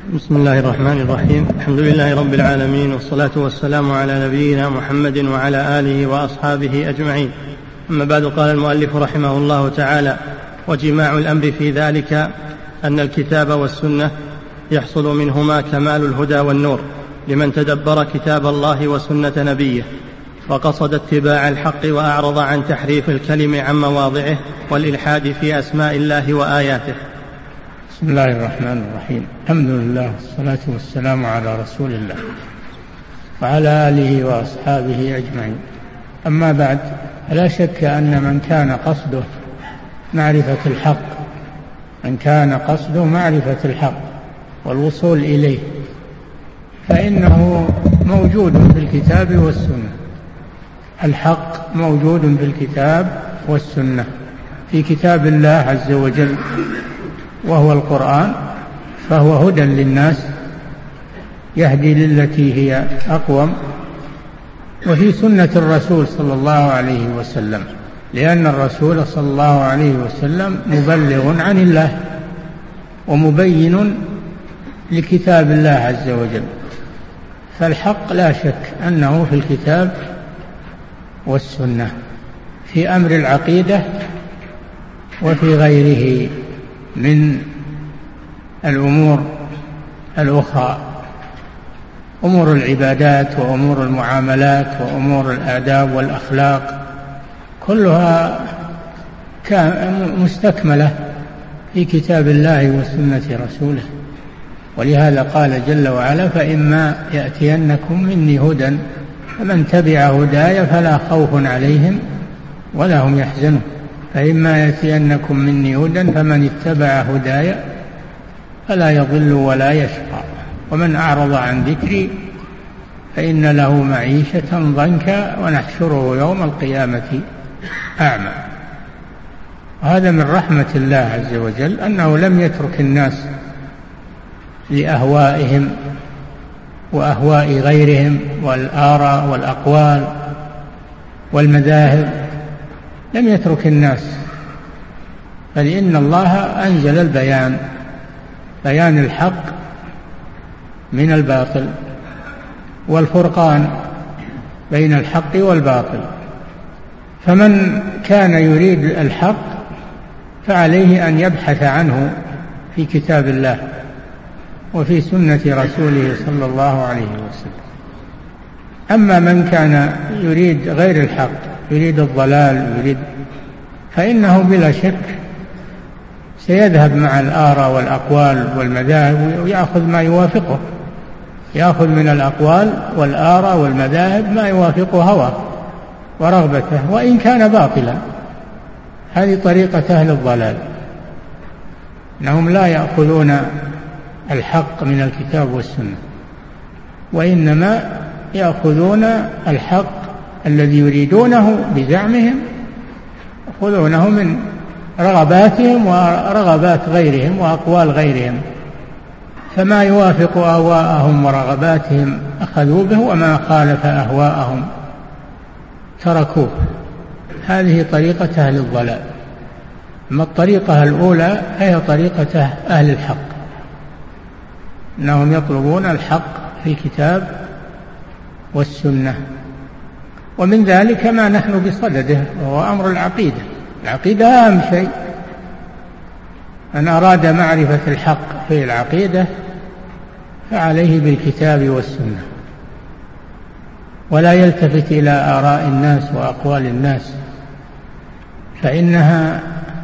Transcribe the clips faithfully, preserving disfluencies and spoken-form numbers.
بسم الله الرحمن الرحيم. الحمد لله رب العالمين، والصلاة والسلام على نبينا محمد وعلى آله وأصحابه أجمعين. أما بعد، قال المؤلف رحمه الله تعالى: وجماع الأمر في ذلك أن الكتاب والسنة يحصل منهما كمال الهدى والنور لمن تدبر كتاب الله وسنة نبيه وقصد اتباع الحق وأعرض عن تحريف الكلم عن مواضعه والإلحاد في أسماء الله وآياته. بسم الله الرحمن الرحيم. الحمد لله والصلاة والسلام على رسول الله وعلى آله وأصحابه أجمعين. أما بعد، فلا شك أن من كان قصده معرفة الحق من كان قصده معرفة الحق والوصول إليه فإنه موجود في الكتاب والسنة. الحق موجود في الكتاب والسنة، في كتاب الله عز وجل وهو القرآن، فهو هدى للناس يهدي للتي هي أقوم، وفي سنة الرسول صلى الله عليه وسلم، لأن الرسول صلى الله عليه وسلم مبلغ عن الله ومبين لكتاب الله عز وجل. فالحق لا شك أنه في الكتاب والسنة في أمر العقيدة وفي غيره من الأمور الأخرى، أمور العبادات وأمور المعاملات وأمور الآداب والأخلاق، كلها مستكملة في كتاب الله وسنة رسوله. ولهذا قال جل وعلا: فإما يأتينكم مني هدى فمن تبع هداي فلا خوف عليهم ولا هم يحزنون. فإما يأتينكم مني هدى فمن اتبع هداي فلا يضل ولا يشقى، ومن أعرض عن ذكري فإن له معيشة ضنكا ونحشره يوم القيامة أعمى. وهذا من رحمة الله عز وجل أنه لم يترك الناس لأهوائهم وأهواء غيرهم والآراء والأقوال والمذاهب، لم يترك الناس، بل إن الله أنزل البيان، بيان الحق من الباطل والفرقان بين الحق والباطل. فمن كان يريد الحق فعليه أن يبحث عنه في كتاب الله وفي سنة رسوله صلى الله عليه وسلم. أما من كان يريد غير الحق، يريد الضلال، يريد فإنه بلا شك سيذهب مع الآراء والأقوال والمذاهب ويأخذ ما يوافقه، يأخذ من الأقوال والآراء والمذاهب ما يوافق هواه ورغبته وإن كان باطلا. هذه طريقة أهل الضلال، أنهم لا يأخذون الحق من الكتاب والسنة، وإنما يأخذون الحق الذي يريدونه بزعمهم، يأخذونه من رغباتهم ورغبات غيرهم وأقوال غيرهم، فما يوافق أهواءهم ورغباتهم أخذوا به، وما خالف أهواءهم تركوه. هذه طريقة أهل الضلال. أما الطريقة الأولى هي طريقة أهل الحق، أنهم يطلبون الحق في الكتاب والسنة. ومن ذلك ما نحن بصدده وهو أمر العقيدة. العقيدة أهم شيء. من أراد معرفة الحق في العقيدة فعليه بالكتاب والسنة، ولا يلتفت إلى آراء الناس وأقوال الناس، فإنها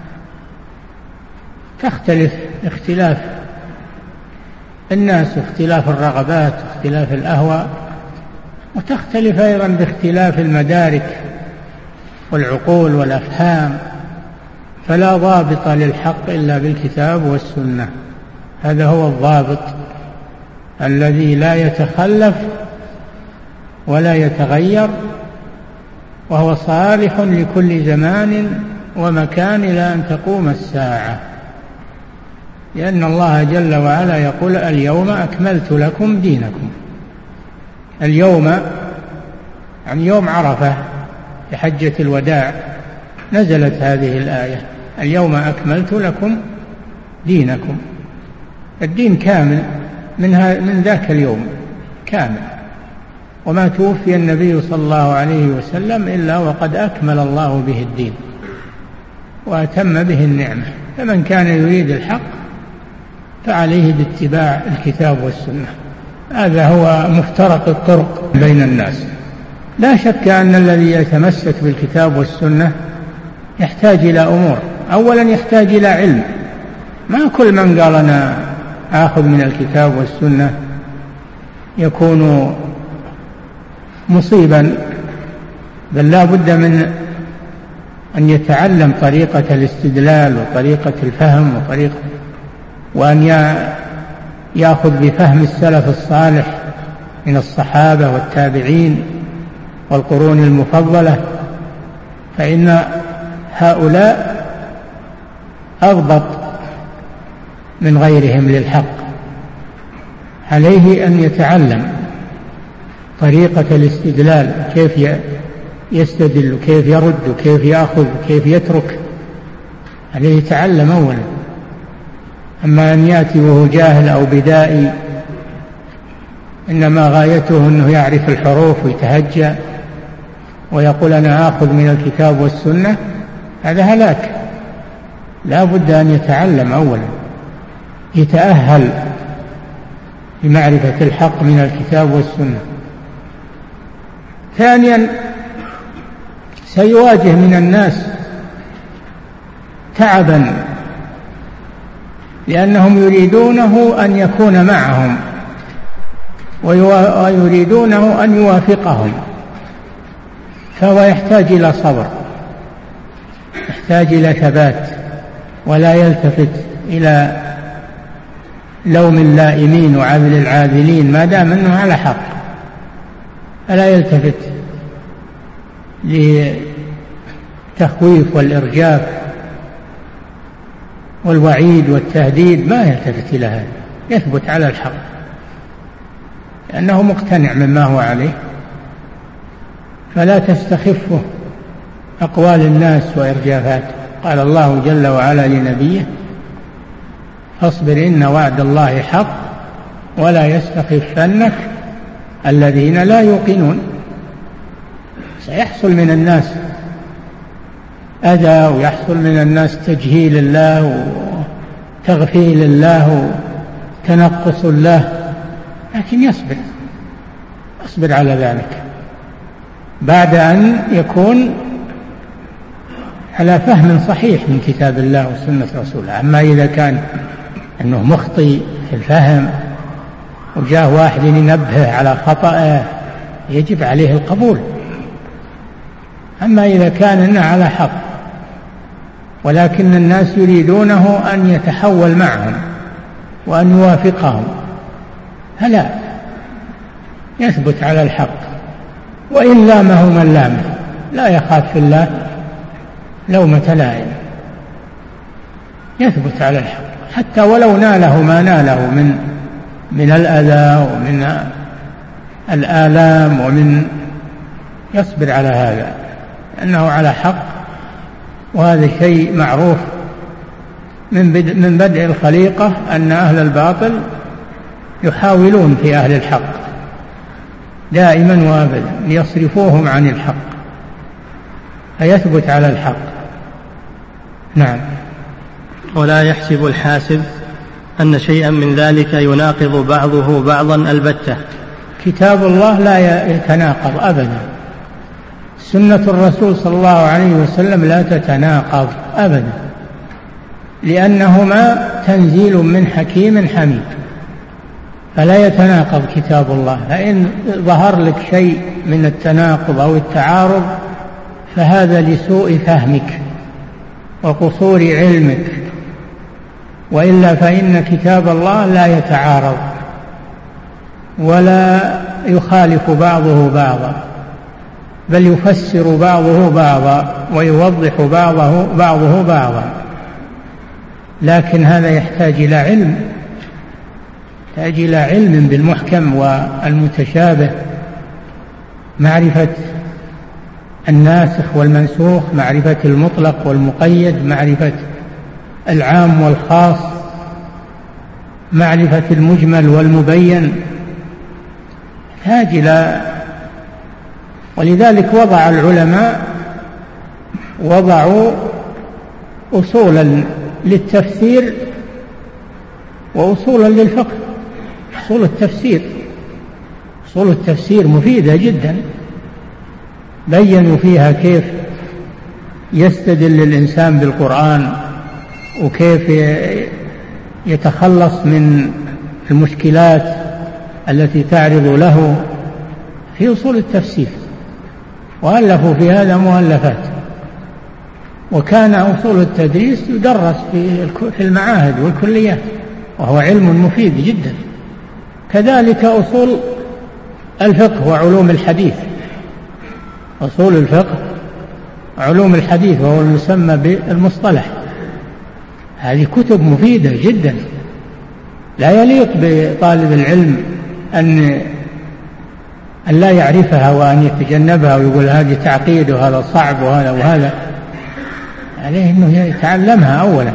تختلف اختلاف الناس واختلاف الرغبات واختلاف الأهواء، وتختلف أيضا باختلاف المدارك والعقول والأفهام، فلا ضابط للحق إلا بالكتاب والسنة. هذا هو الضابط الذي لا يتخلف ولا يتغير، وهو صالح لكل زمان ومكان إلى أن تقوم الساعة، لأن الله جل وعلا يقول: اليوم أكملت لكم دينكم. اليوم عن يوم عرفة في حجة الوداع نزلت هذه الآية: اليوم أكملت لكم دينكم. الدين كامل منها من ذاك اليوم كامل. وما توفي النبي صلى الله عليه وسلم إلا وقد أكمل الله به الدين وأتم به النعمة. فمن كان يريد الحق فعليه باتباع الكتاب والسنة. هذا هو مفترق الطرق بين الناس. لا شك أن الذي يتمسك بالكتاب والسنة يحتاج إلى أمور. أولا يحتاج إلى علم. ما كل من قال أنا آخذ من الكتاب والسنة يكون مصيبا، بل لا بد من أن يتعلم طريقة الاستدلال وطريقة الفهم وطريقة وأن يأخذ بفهم السلف الصالح من الصحابة والتابعين والقرون المفضلة، فإن هؤلاء أضبط من غيرهم للحق. عليه أن يتعلم طريقة الاستدلال، كيف يستدل كيف يرد كيف يأخذ كيف يترك. عليه يتعلم أولا. أما أن يأتي وهو جاهل أو بدائي إنما غايته أنه يعرف الحروف ويتهجى ويقول أنا آخذ من الكتاب والسنة، هذا هلاك. لا بد أن يتعلم أولا، يتأهل لمعرفة الحق من الكتاب والسنة. ثانيا سيواجه من الناس تعبا، لأنهم يريدونه أن يكون معهم ويريدونه أن يوافقهم، فهو يحتاج إلى صبر، يحتاج إلى ثبات، ولا يلتفت إلى لوم اللائمين وعذل العاذلين ما دام أنه على حق، فلا يلتفت للتخويف والإرجاف والوعيد والتهديد، ما يلتفت إلى هذا، يثبت على الحق لأنه مقتنع مما هو عليه. فلا تستخفه أقوال الناس وإرجافات. قال الله جل وعلا لنبيه فاصبر إن وعد الله حق ولا يستخفنك الذين لا يوقنون. سيحصل من الناس أذى ويحصل من الناس تجهيل الله وتغفيل الله وتنقص الله، لكن يصبر يصبر على ذلك بعد أن يكون على فهم صحيح من كتاب الله وسنة رسوله. أما إذا كان أنه مخطئ في الفهم وجاء واحد ينبه على خطأه يجب عليه القبول. أما إذا كان إنه على حق ولكن الناس يريدونه أن يتحول معهم وأن يوافقهم، فلا يثبت على الحق، وإن لامه من لامه لا يخاف في الله لومة لائم، يثبت على الحق حتى ولو ناله ما ناله من من الأذى ومن الآلام، ومن يصبر على هذا لأنه على حق. وهذا شيء معروف من بدء, من بدء الخليقة أن أهل الباطل يحاولون في أهل الحق دائما وابدا ليصرفوهم عن الحق، فيثبت على الحق. نعم. ولا يحسب الحاسب أن شيئا من ذلك يناقض بعضه بعضا البتة. كتاب الله لا يتناقض أبدا، سنة الرسول صلى الله عليه وسلم لا تتناقض أبدا، لأنهما تنزيل من حكيم حميد، فلا يتناقض كتاب الله. فإن ظهر لك شيء من التناقض أو التعارض فهذا لسوء فهمك وقصور علمك، وإلا فإن كتاب الله لا يتعارض ولا يخالف بعضه بعضا، بل يفسر بعضه بعضا ويوضح بعضه بعضه بعضا. لكن هذا يحتاج إلى علم، يحتاج إلى علم بالمحكم والمتشابه، معرفة الناسخ والمنسوخ، معرفة المطلق والمقيد، معرفة العام والخاص، معرفة المجمل والمبين يحتاج إلى، ولذلك وضع العلماء وضعوا أصولا للتفسير وأصولا للفقه. أصول التفسير أصول التفسير مفيدة جدا، بيّنوا فيها كيف يستدل الإنسان بالقرآن وكيف يتخلص من المشكلات التي تعرض له في أصول التفسير، وألفوا في هذا مؤلفات. وكان أصول التدريس يدرس في المعاهد والكليات، وهو علم مفيد جدا. كذلك أصول الفقه وعلوم الحديث، أصول الفقه علوم الحديث وهو المسمى بالمصطلح، هذه كتب مفيدة جدا. لا يليق بطالب العلم أن أن لا يعرفها وأن يتجنبها ويقول هذه تعقيد وهذا صعب وهذا وهذا، عليه أنه يتعلمها أولا،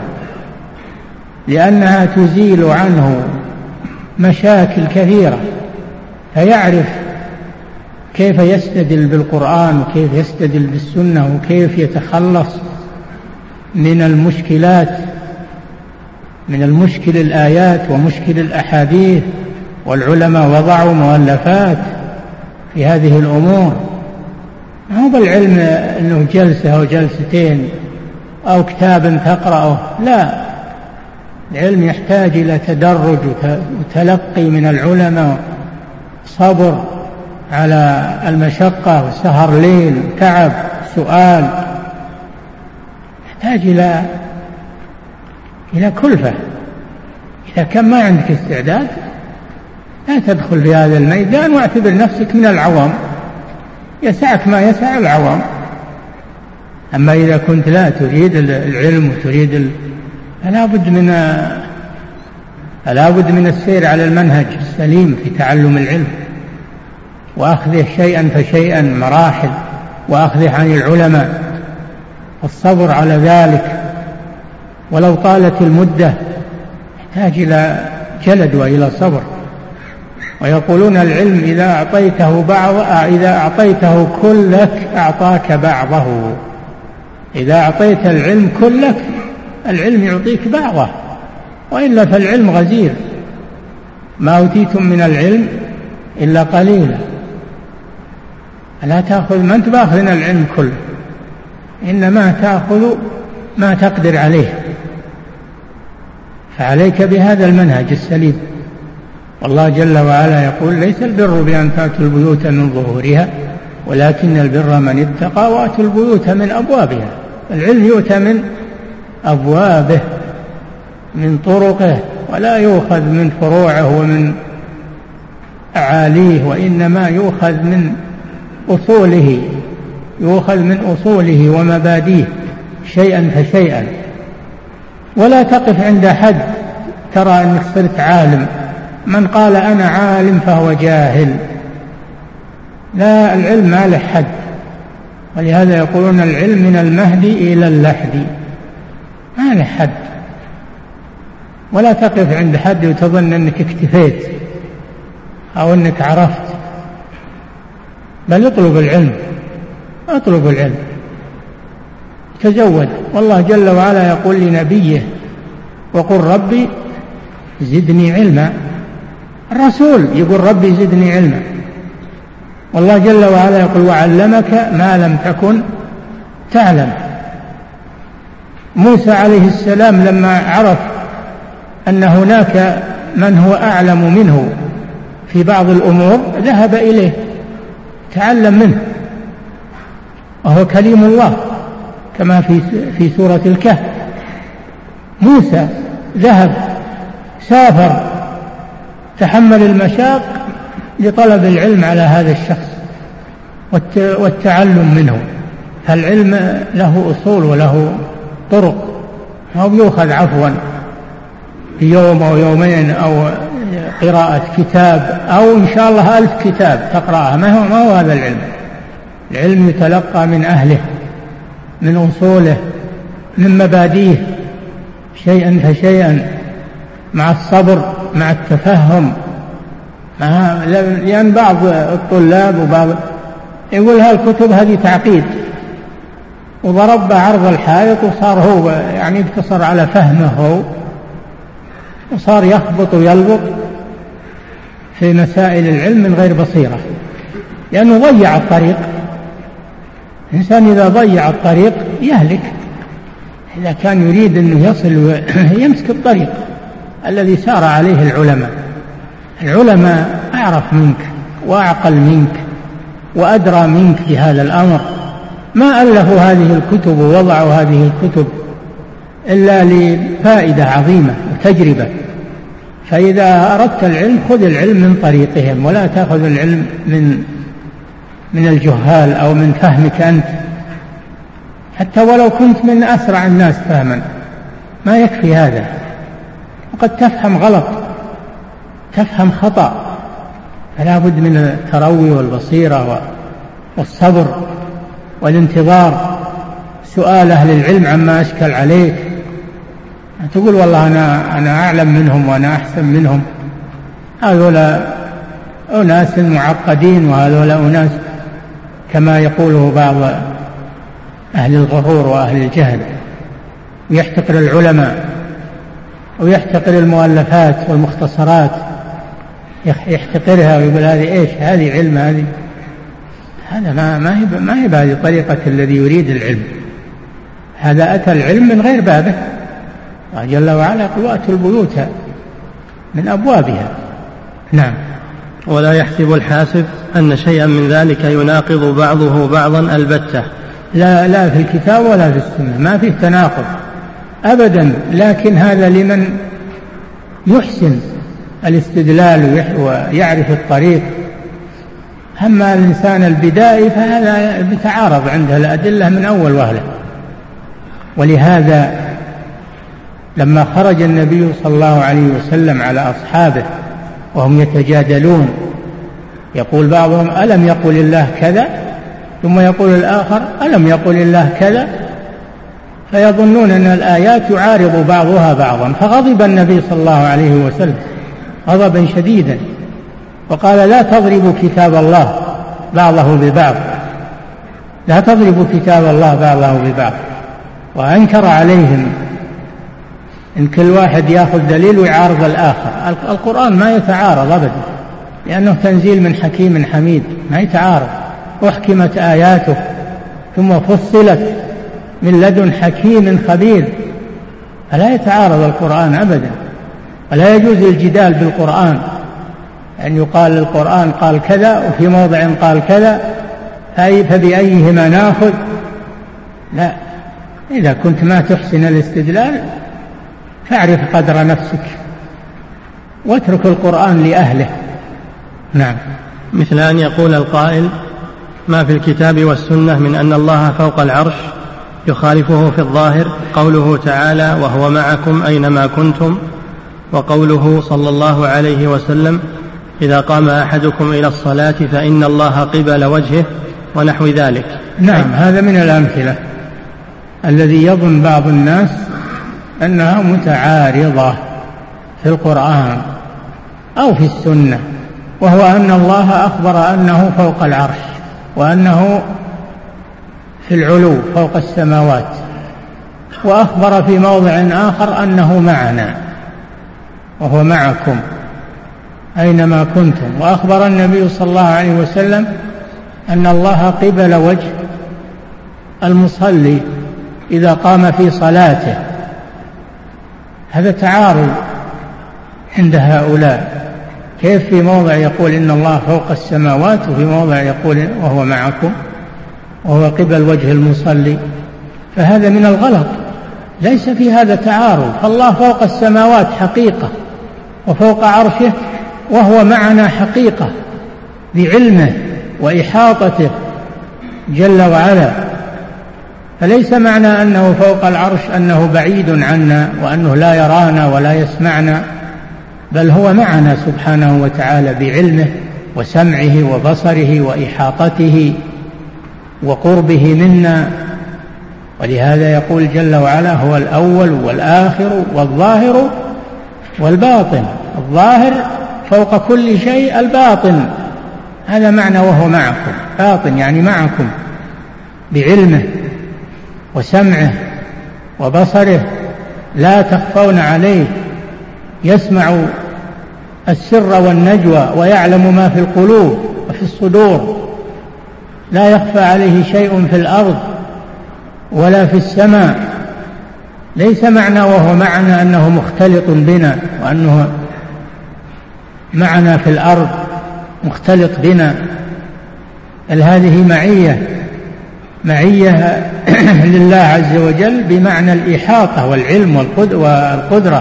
لأنها تزيل عنه مشاكل كثيرة، فيعرف كيف يستدل بالقرآن وكيف يستدل بالسنة وكيف يتخلص من المشكلات، من المشكل الآيات ومشكل الأحاديث. والعلماء وضعوا مؤلفات في هذه الأمور. ما هو بالعلم أنه جلسة أو جلستين أو كتاب تقرأه، لا، العلم يحتاج إلى تدرج وتلقي من العلماء، صبر على المشقة وسهر ليل، تعب، سؤال، يحتاج إلى إلى كلفة. إذا كان ما عندك استعداد لا تدخل في هذا الميدان واعتبر نفسك من العوام، يسعك ما يسع العوام. أما إذا كنت لا تريد العلم وتريد ال... فلا بد من فلا بد من السير على المنهج السليم في تعلم العلم، وأخذه شيئا فشيئا، مراحل، وأخذه عن العلماء، الصبر على ذلك. ولو طالت المدة يحتاج إلى جلد وإلى صبر. ويقولون العلم إذا أعطيته بعض إذا أعطيته كلك أعطاك بعضه. إذا أعطيت العلم كلك العلم يعطيك بعضه، وإلا فالعلم غزير. ما أوتيتم من العلم إلا قليلا. لا تأخذ، ما أنت باخذ من العلم كله، إنما تأخذ ما تقدر عليه. فعليك بهذا المنهج السليم. والله جل وعلا يقول ليس البر بأن تأتوا البيوت من ظهورها ولكن البر من اتقى وأتوا البيوت من أبوابها. العلم يؤتى من أبوابه، من طرقه، ولا يؤخذ من فروعه ومن أعاليه، وإنما يؤخذ من أصوله، يؤخذ من أصوله ومبادئه شيئا فشيئا. ولا تقف عند حد ترى أنك صرت عالم. من قال أنا عالم فهو جاهل. لا، العلم ما له حد. ولهذا يقولون العلم من المهد إلى اللحد، ما له حد. ولا تقف عند حد وتظن أنك اكتفيت أو أنك عرفت، بل اطلب العلم، اطلب العلم، تزود. والله جل وعلا يقول لنبيه وقل ربي زدني علما. الرسول يقول ربي زدني علما. والله جل وعلا يقول وعلمك ما لم تكن تعلم. موسى عليه السلام لما عرف أن هناك من هو أعلم منه في بعض الأمور ذهب إليه تعلم منه، وهو كليم الله كما في في سورة الكهف. موسى ذهب، سافر، تحمل المشاق لطلب العلم على هذا الشخص والتعلم منه. فالعلم له أصول وله طرق، ما بيؤخذ عفوا في يوم أو يومين أو قراءة كتاب أو إن شاء الله ألف كتاب تقرأها. ما هو, ما هو هذا العلم. العلم يتلقى من أهله، من أصوله، من مبادئه، شيئا فشيئا. مع الصبر، مع التفهم، مع لأن بعض الطلاب وبعض يقول هالكتب هذه تعقيد، وضرب عرض الحائط وصار هو يعني اقتصر على فهمه هو، وصار يخبط ويلبط في مسائل العلم من غير بصيرة، لأنه ضيع الطريق. الإنسان إذا ضيع الطريق يهلك. إذا كان يريد أنه يصل يمسك الطريق الذي سار عليه العلماء. العلماء أعرف منك وأعقل منك وأدرى منك بهذا الأمر، ما ألفوا هذه الكتب ووضعوا هذه الكتب إلا لفائدة عظيمة وتجربة. فإذا أردت العلم خذ العلم من طريقهم، ولا تأخذ العلم من من الجهال أو من فهمك أنت، حتى ولو كنت من أسرع الناس فهما ما يكفي هذا، وقد تفهم غلط، تفهم خطأ. فلا بد من التروي والبصيرة والصبر والانتظار، سؤال أهل العلم عما أشكل عليك. تقول والله أنا, أنا أعلم منهم وأنا أحسن منهم، هذولا أناس معقدين وهذولا أناس كما يقوله بعض أهل الغرور وأهل الجهل، ويحتقر العلماء ويحتقر المؤلفات والمختصرات، يحتقرها ويقول هذه إيش، هذه علم، هذه هذا ما ما هي ما هي بهذه طريقة الذي يريد العلم. هذا أتى العلم من غير بابه. الله جل وعلا يقول وأتوا البيوت من أبوابها. نعم. ولا يحسب الحاسب أن شيئا من ذلك يناقض بعضه بعضا البتة. لا لا في الكتاب ولا في السنة ما فيه تناقض أبدا، لكن هذا لمن يحسن الاستدلال ويعرف الطريق. أما الإنسان البدائي فهذا بتعارض عنده الأدلة من أول وهلة. ولهذا لما خرج النبي صلى الله عليه وسلم على أصحابه وهم يتجادلون، يقول بعضهم ألم يقل الله كذا، ثم يقول الآخر ألم يقل الله كذا، فيظنون أن الآيات يعارض بعضها بعضا. فغضب النبي صلى الله عليه وسلم غضبا شديدا وقال لا تضربوا كتاب الله بعضه ببعض، لا تضربوا كتاب الله بعضه ببعض. وأنكر عليهم إن كل واحد يأخذ دليل ويعارض الآخر. القرآن ما يتعارض أبدا، لأنه تنزيل من حكيم حميد، ما يتعارض. أحكمت آياته ثم فصلت من لدن حكيم خبير، فلا يتعارض القرآن أبدا. ولا يجوز الجدال بالقرآن، أن يقال القرآن قال كذا وفي موضع قال كذا فبأيهما ناخذ. لا، إذا كنت ما تحسن الاستدلال فاعرف قدر نفسك واترك القرآن لأهله. نعم. مثل أن يقول القائل ما في الكتاب والسنة من أن الله فوق العرش يخالفه في الظاهر قوله تعالى وهو معكم أينما كنتم، وقوله صلى الله عليه وسلم إذا قام أحدكم إلى الصلاة فإن الله قبل وجهه ونحو ذلك. نعم، هذا من الأمثلة الذي يظن بعض الناس أنها متعارضة في القرآن أو في السنة، وهو أن الله أخبر أنه فوق العرش وأنه في العلو فوق السماوات، وأخبر في موضع آخر أنه معنا وهو معكم أينما كنتم، وأخبر النبي صلى الله عليه وسلم أن الله قبل وجه المصلي إذا قام في صلاته. هذا تعارض عند هؤلاء. كيف في موضع يقول إن الله فوق السماوات وفي موضع يقول وهو معكم وهو قبل وجه المصلي؟ فهذا من الغلط، ليس في هذا تعارض. فالله فوق السماوات حقيقة وفوق عرشه وهو معنا حقيقة بعلمه وإحاطته جل وعلا. فليس معنى أنه فوق العرش أنه بعيد عنا وأنه لا يرانا ولا يسمعنا، بل هو معنا سبحانه وتعالى بعلمه وسمعه وبصره وإحاطته وقربه منا. ولهذا يقول جل وعلا هو الأول والآخر والظاهر والباطن. الظاهر فوق كل شيء الباطن، هذا معنى وهو معكم. باطن يعني معكم بعلمه وسمعه وبصره، لا تخفون عليه، يسمع السر والنجوى ويعلم ما في القلوب وفي الصدور، لا يخفى عليه شيء في الأرض ولا في السماء. ليس معنى وهو معنا أنه مختلط بنا وأنه معنا في الأرض مختلط بنا، بل هذه معية معية لله عز وجل بمعنى الإحاطة والعلم والقدرة.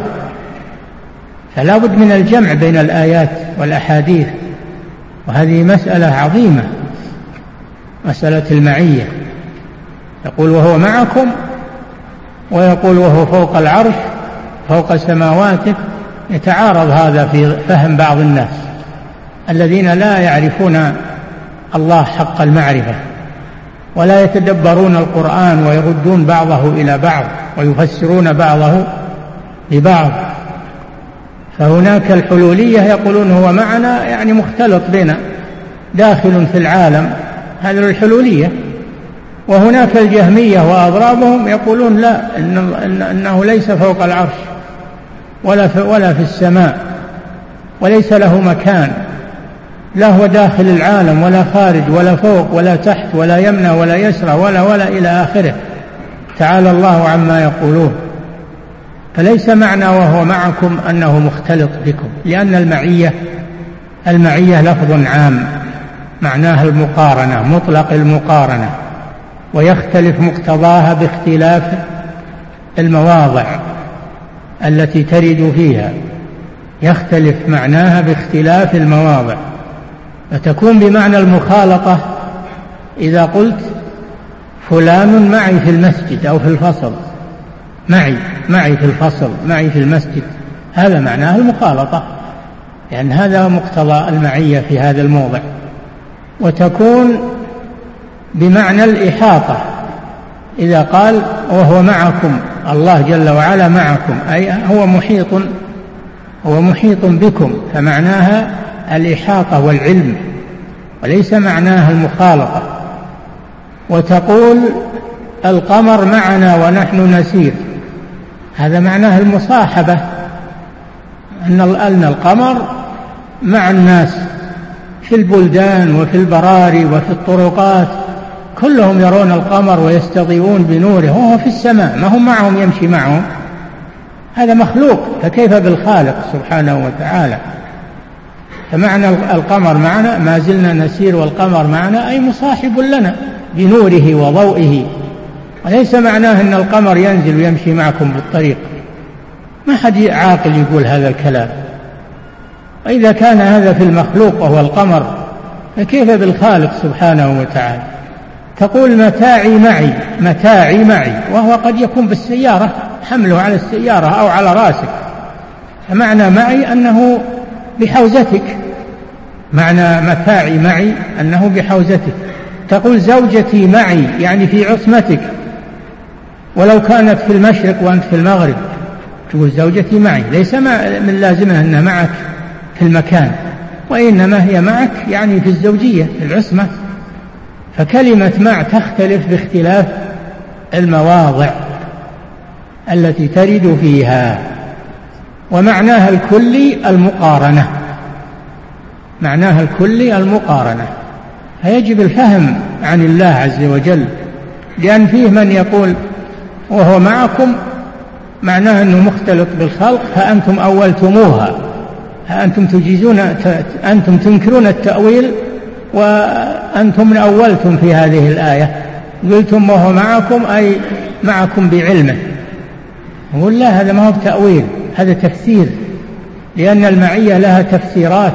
فلا بد من الجمع بين الآيات والأحاديث، وهذه مسألة عظيمة، مسألة المعية. يقول وهو معكم، ويقول وهو فوق العرش فوق سماواته. يتعارض هذا في فهم بعض الناس الذين لا يعرفون الله حق المعرفة، ولا يتدبرون القرآن ويردون بعضه إلى بعض ويفسرون بعضه ببعض. فهناك الحلولية يقولون هو معنا يعني مختلط بنا، داخل في العالم، هذا الحلولية. وهناك الجهمية وأضرابهم يقولون لا، إنه ليس فوق العرش ولا في, ولا في السماء، وليس له مكان، لا هو داخل العالم ولا خارج ولا فوق ولا تحت ولا يمنى ولا يسرى ولا ولا إلى آخره، تعالى الله عما يقولون. فليس معنى وهو معكم أنه مختلط بكم، لأن المعية المعية لفظ عام معناها المقارنة، مطلق المقارنة، ويختلف مقتضاها باختلاف المواضع التي ترد فيها، يختلف معناها باختلاف المواضع. فتكون بمعنى المخالطة إذا قلت فلان معي في المسجد أو في الفصل، معي معي في الفصل، معي في المسجد، هذا معناه المخالطة، لأن يعني هذا مقتضى المعية في هذا الموضع. وتكون بمعنى الإحاطة إذا قال وهو معكم، الله جل وعلا معكم، أي هو محيط هو محيط بكم، فمعناها الإحاطة والعلم وليس معناها المخالطة. وتقول القمر معنا ونحن نسير، هذا معناه المصاحبة، أن القمر مع الناس في البلدان وفي البراري وفي الطرقات، كلهم يرون القمر ويستضيئون بنوره، وهو في السماء، ما هم معهم يمشي معهم، هذا مخلوق، فكيف بالخالق سبحانه وتعالى. فمعنى القمر معنا، ما زلنا نسير والقمر معنا، أي مصاحب لنا بنوره وضوئه، وليس معناه أن القمر ينزل ويمشي معكم بالطريق، ما حد عاقل يقول هذا الكلام. وإذا كان هذا في المخلوق وهو القمر، فكيف بالخالق سبحانه وتعالى. تقول متاعي معي، متاعي معي، وهو قد يكون بالسيارة، حمله على السيارة أو على راسك، فمعنى معي أنه بحوزتك، معنى متاعي معي أنه بحوزتك. تقول زوجتي معي، يعني في عصمتك، ولو كانت في المشرق وأنت في المغرب تقول زوجتي معي، ليس من لازمها أنها معك في المكان، وإنما هي معك يعني في الزوجية، في العصمة. فكلمة مع تختلف باختلاف المواضع التي ترد فيها. ومعناها الكلي المقارنة، معناها الكلي المقارنة. فيجب الفهم عن الله عز وجل، لأن فيه من يقول وهو معكم معناه أنه مختلط بالخلق، فأنتم أولتموها، أنتم تجيزون، أنتم تنكرون التأويل، وأنتم أولتم في هذه الآية، قلتم وهو معكم أي معكم بعلمه. نقول لا، هذا ما هو تأويل، هذا تفسير، لأن المعية لها تفسيرات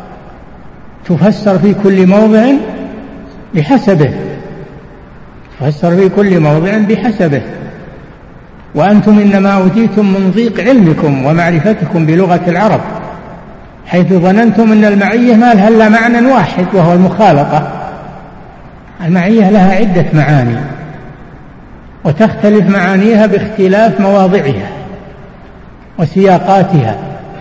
تفسر في كل موضع بحسبه، تفسر في كل موضع بحسبه. وأنتم إنما أوتيتم من ضيق علمكم ومعرفتكم بلغة العرب، حيث ظننتم أن المعية ما لها إلا معنى واحد وهو المخالطة. المعية لها عدة معاني، وتختلف معانيها باختلاف مواضعها وسياقاتها.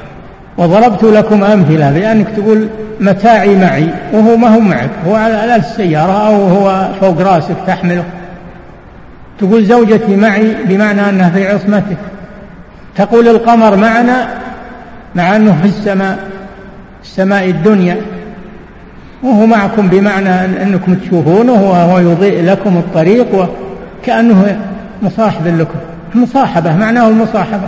وضربت لكم أمثلة بأنك تقول متاعي معي وهو ما هو معك، هو على السيارة أو هو فوق راسك تحمله. تقول زوجتي معي بمعنى أنها في عصمتك. تقول القمر معنا مع أنه في السماء، السماء الدنيا، وهو معكم بمعنى أنكم تشوفونه وهو يضيء لكم الطريق وكأنه مصاحب لكم. المصاحبة معناه المصاحبة.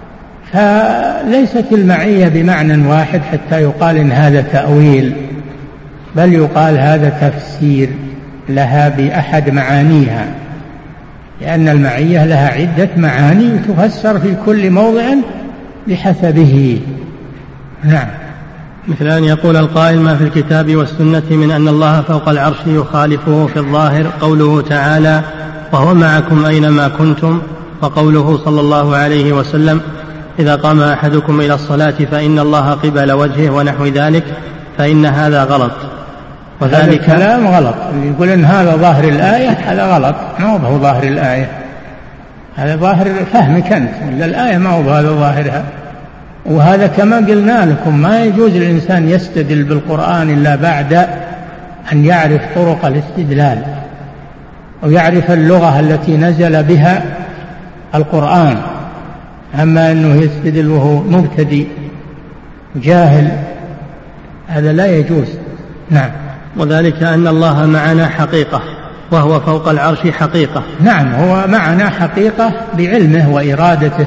فليست المعية بمعنى واحد حتى يقال إن هذا تأويل، بل يقال هذا تفسير لها بأحد معانيها، لأن المعية لها عدة معاني تفسر في كل موضع بحسبه. نعم. مثل أن يقول القائل ما في الكتاب والسنة من أن الله فوق العرش يخالفه في الظاهر قوله تعالى وهو معكم أينما كنتم، وقوله صلى الله عليه وسلم إذا قام أحدكم إلى الصلاة فإن الله قبل وجهه ونحو ذلك، فإن هذا غلط. وذلك كلام غلط. اللي يقول إن هذا ظاهر الآية هذا غلط، ما هو ظاهر الآية، هذا ظاهر فهمك أنت، ولا الآية ما هو هذا ظاهرها. وهذا كما قلنا لكم ما يجوز الإنسان يستدل بالقرآن إلا بعد أن يعرف طرق الاستدلال ويعرف اللغة التي نزل بها القرآن. أما أنه يستدل وهو مبتدئ جاهل هذا لا يجوز. نعم. وذلك أن الله معنا حقيقة وهو فوق العرش حقيقة. نعم، هو معنا حقيقة بعلمه وإرادته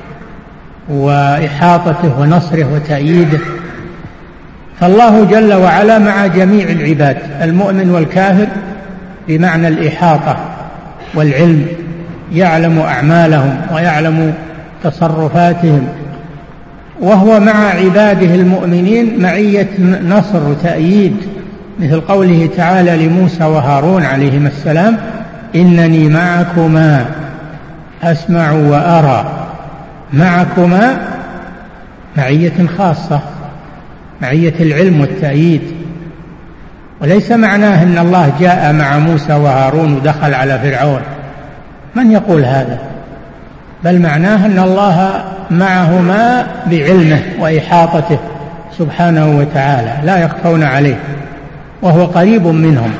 وإحاطته ونصره وتأييده. فالله جل وعلا مع جميع العباد المؤمن والكافر بمعنى الإحاطة والعلم، يعلم أعمالهم ويعلم تصرفاتهم. وهو مع عباده المؤمنين معية نصر وتأييد، مثل قوله تعالى لموسى وهارون عليهما السلام إنني معكما أسمع وأرى. معكما معية خاصة، معية العلم والتأييد، وليس معناه أن الله جاء مع موسى وهارون ودخل على فرعون، من يقول هذا؟ بل معناه أن الله معهما بعلمه وإحاطته سبحانه وتعالى، لا يخفون عليه وهو قريب منهم.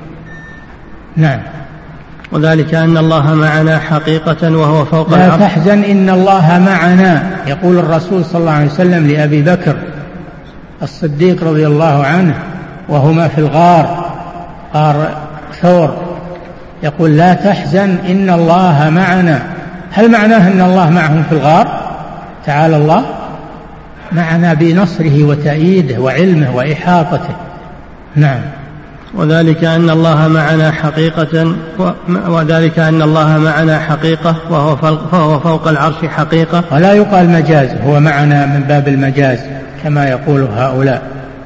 نعم. وذلك أن الله معنا حقيقة وهو فوق العرش. لا تحزن إن الله معنا، يقول الرسول صلى الله عليه وسلم لأبي بكر الصديق رضي الله عنه وهما في الغار، غار ثور، يقول لا تحزن إن الله معنا. هل معناه أن الله معهم في الغار؟ تعالى الله معنا بنصره وتأييده وعلمه وإحاطته. نعم. وذلك أن الله معنا حقيقة وذلك أن الله معنا حقيقة وهو فهو فوق العرش حقيقة. ولا يقال مجاز، هو معنا من باب المجاز كما يقول هؤلاء،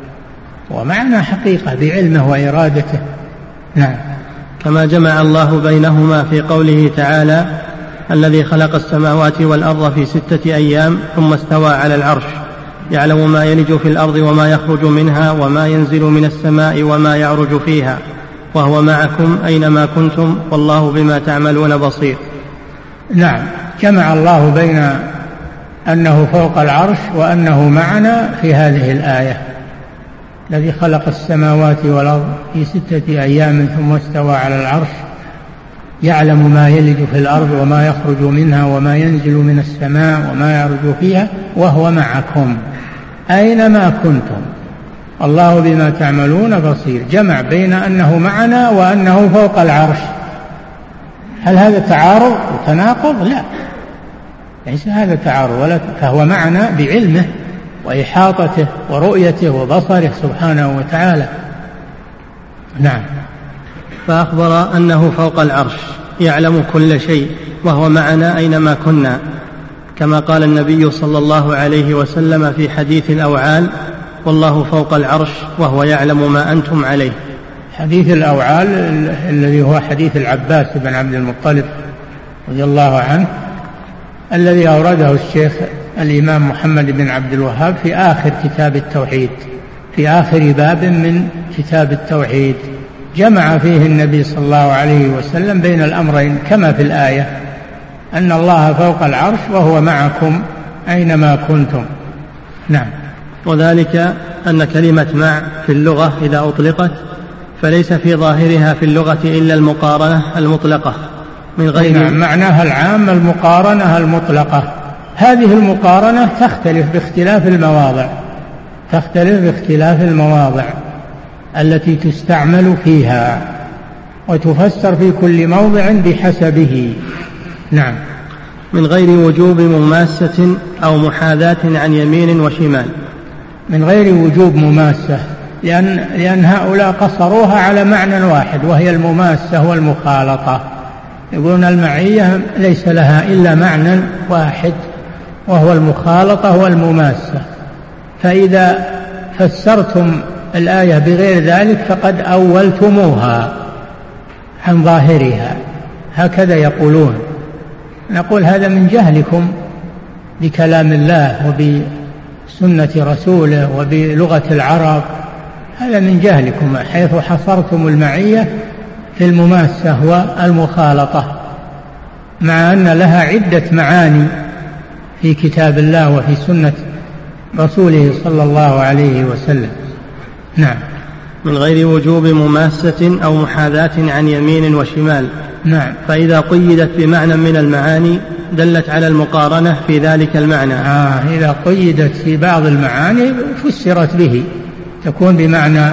ومعنا حقيقة بعلمه وإرادته. نعم. كما جمع الله بينهما في قوله تعالى الذي خلق السماوات والأرض في ستة أيام ثم استوى على العرش يعلم ما يلج في الأرض وما يخرج منها وما ينزل من السماء وما يعرج فيها وهو معكم أينما كنتم والله بما تعملون بصير. نعم، جمع الله بين أنه فوق العرش وأنه معنا في هذه الآية. الذي خلق السماوات والأرض في ستة أيام ثم استوى على العرش يعلم ما يلج في الأرض وما يخرج منها وما ينزل من السماء وما يعرج فيها وهو معكم أينما كنتم الله بما تعملون بصير. جمع بين أنه معنا وأنه فوق العرش. هل هذا تعارض وتناقض؟ لا، ليس هذا تعارض ولا، فهو معنا بعلمه وإحاطته ورؤيته وبصره سبحانه وتعالى. نعم. فأخبر أنه فوق العرش يعلم كل شيء وهو معنا أينما كنا، كما قال النبي صلى الله عليه وسلم في حديث الأوعال والله فوق العرش وهو يعلم ما أنتم عليه. حديث الأوعال الذي هو حديث العباس بن عبد المطلب رضي الله عنه، الذي أورده الشيخ الإمام محمد بن عبد الوهاب في آخر كتاب التوحيد، في آخر باب من كتاب التوحيد، جمع فيه النبي صلى الله عليه وسلم بين الأمرين كما في الآية أن الله فوق العرش وهو معكم أينما كنتم. نعم. وذلك أن كلمة مع في اللغة إذا أطلقت فليس في ظاهرها في اللغة إلا المقارنة المطلقة من غير نعم، معناها العام المقارنة المطلقة. هذه المقارنة تختلف باختلاف المواضع تختلف باختلاف المواضع التي تستعمل فيها، وتفسر في كل موضع بحسبه. نعم. من غير وجوب مماسة أو محاذاة عن يمين وشمال. من غير وجوب مماسة، لأن, لأن هؤلاء قصروها على معنى واحد وهي المماسة والمخالطة. يقولون المعية ليس لها إلا معنى واحد وهو المخالطة والمماسة، فإذا فسرتم الآية بغير ذلك فقد أولتموها عن ظاهرها، هكذا يقولون. نقول هذا من جهلكم بكلام الله وبسنة رسوله وبلغة العرب، هذا من جهلكم حيث حصرتم المعية في المماسة والمخالطة، مع أن لها عدة معاني في كتاب الله وفي سنة رسوله صلى الله عليه وسلم. نعم. من غير وجوب مماسة أو محاذاة عن يمين وشمال. نعم. فإذا قيدت بمعنى من المعاني دلت على المقارنة في ذلك المعنى. آه إذا قيدت في بعض المعاني فسرت به، تكون بمعنى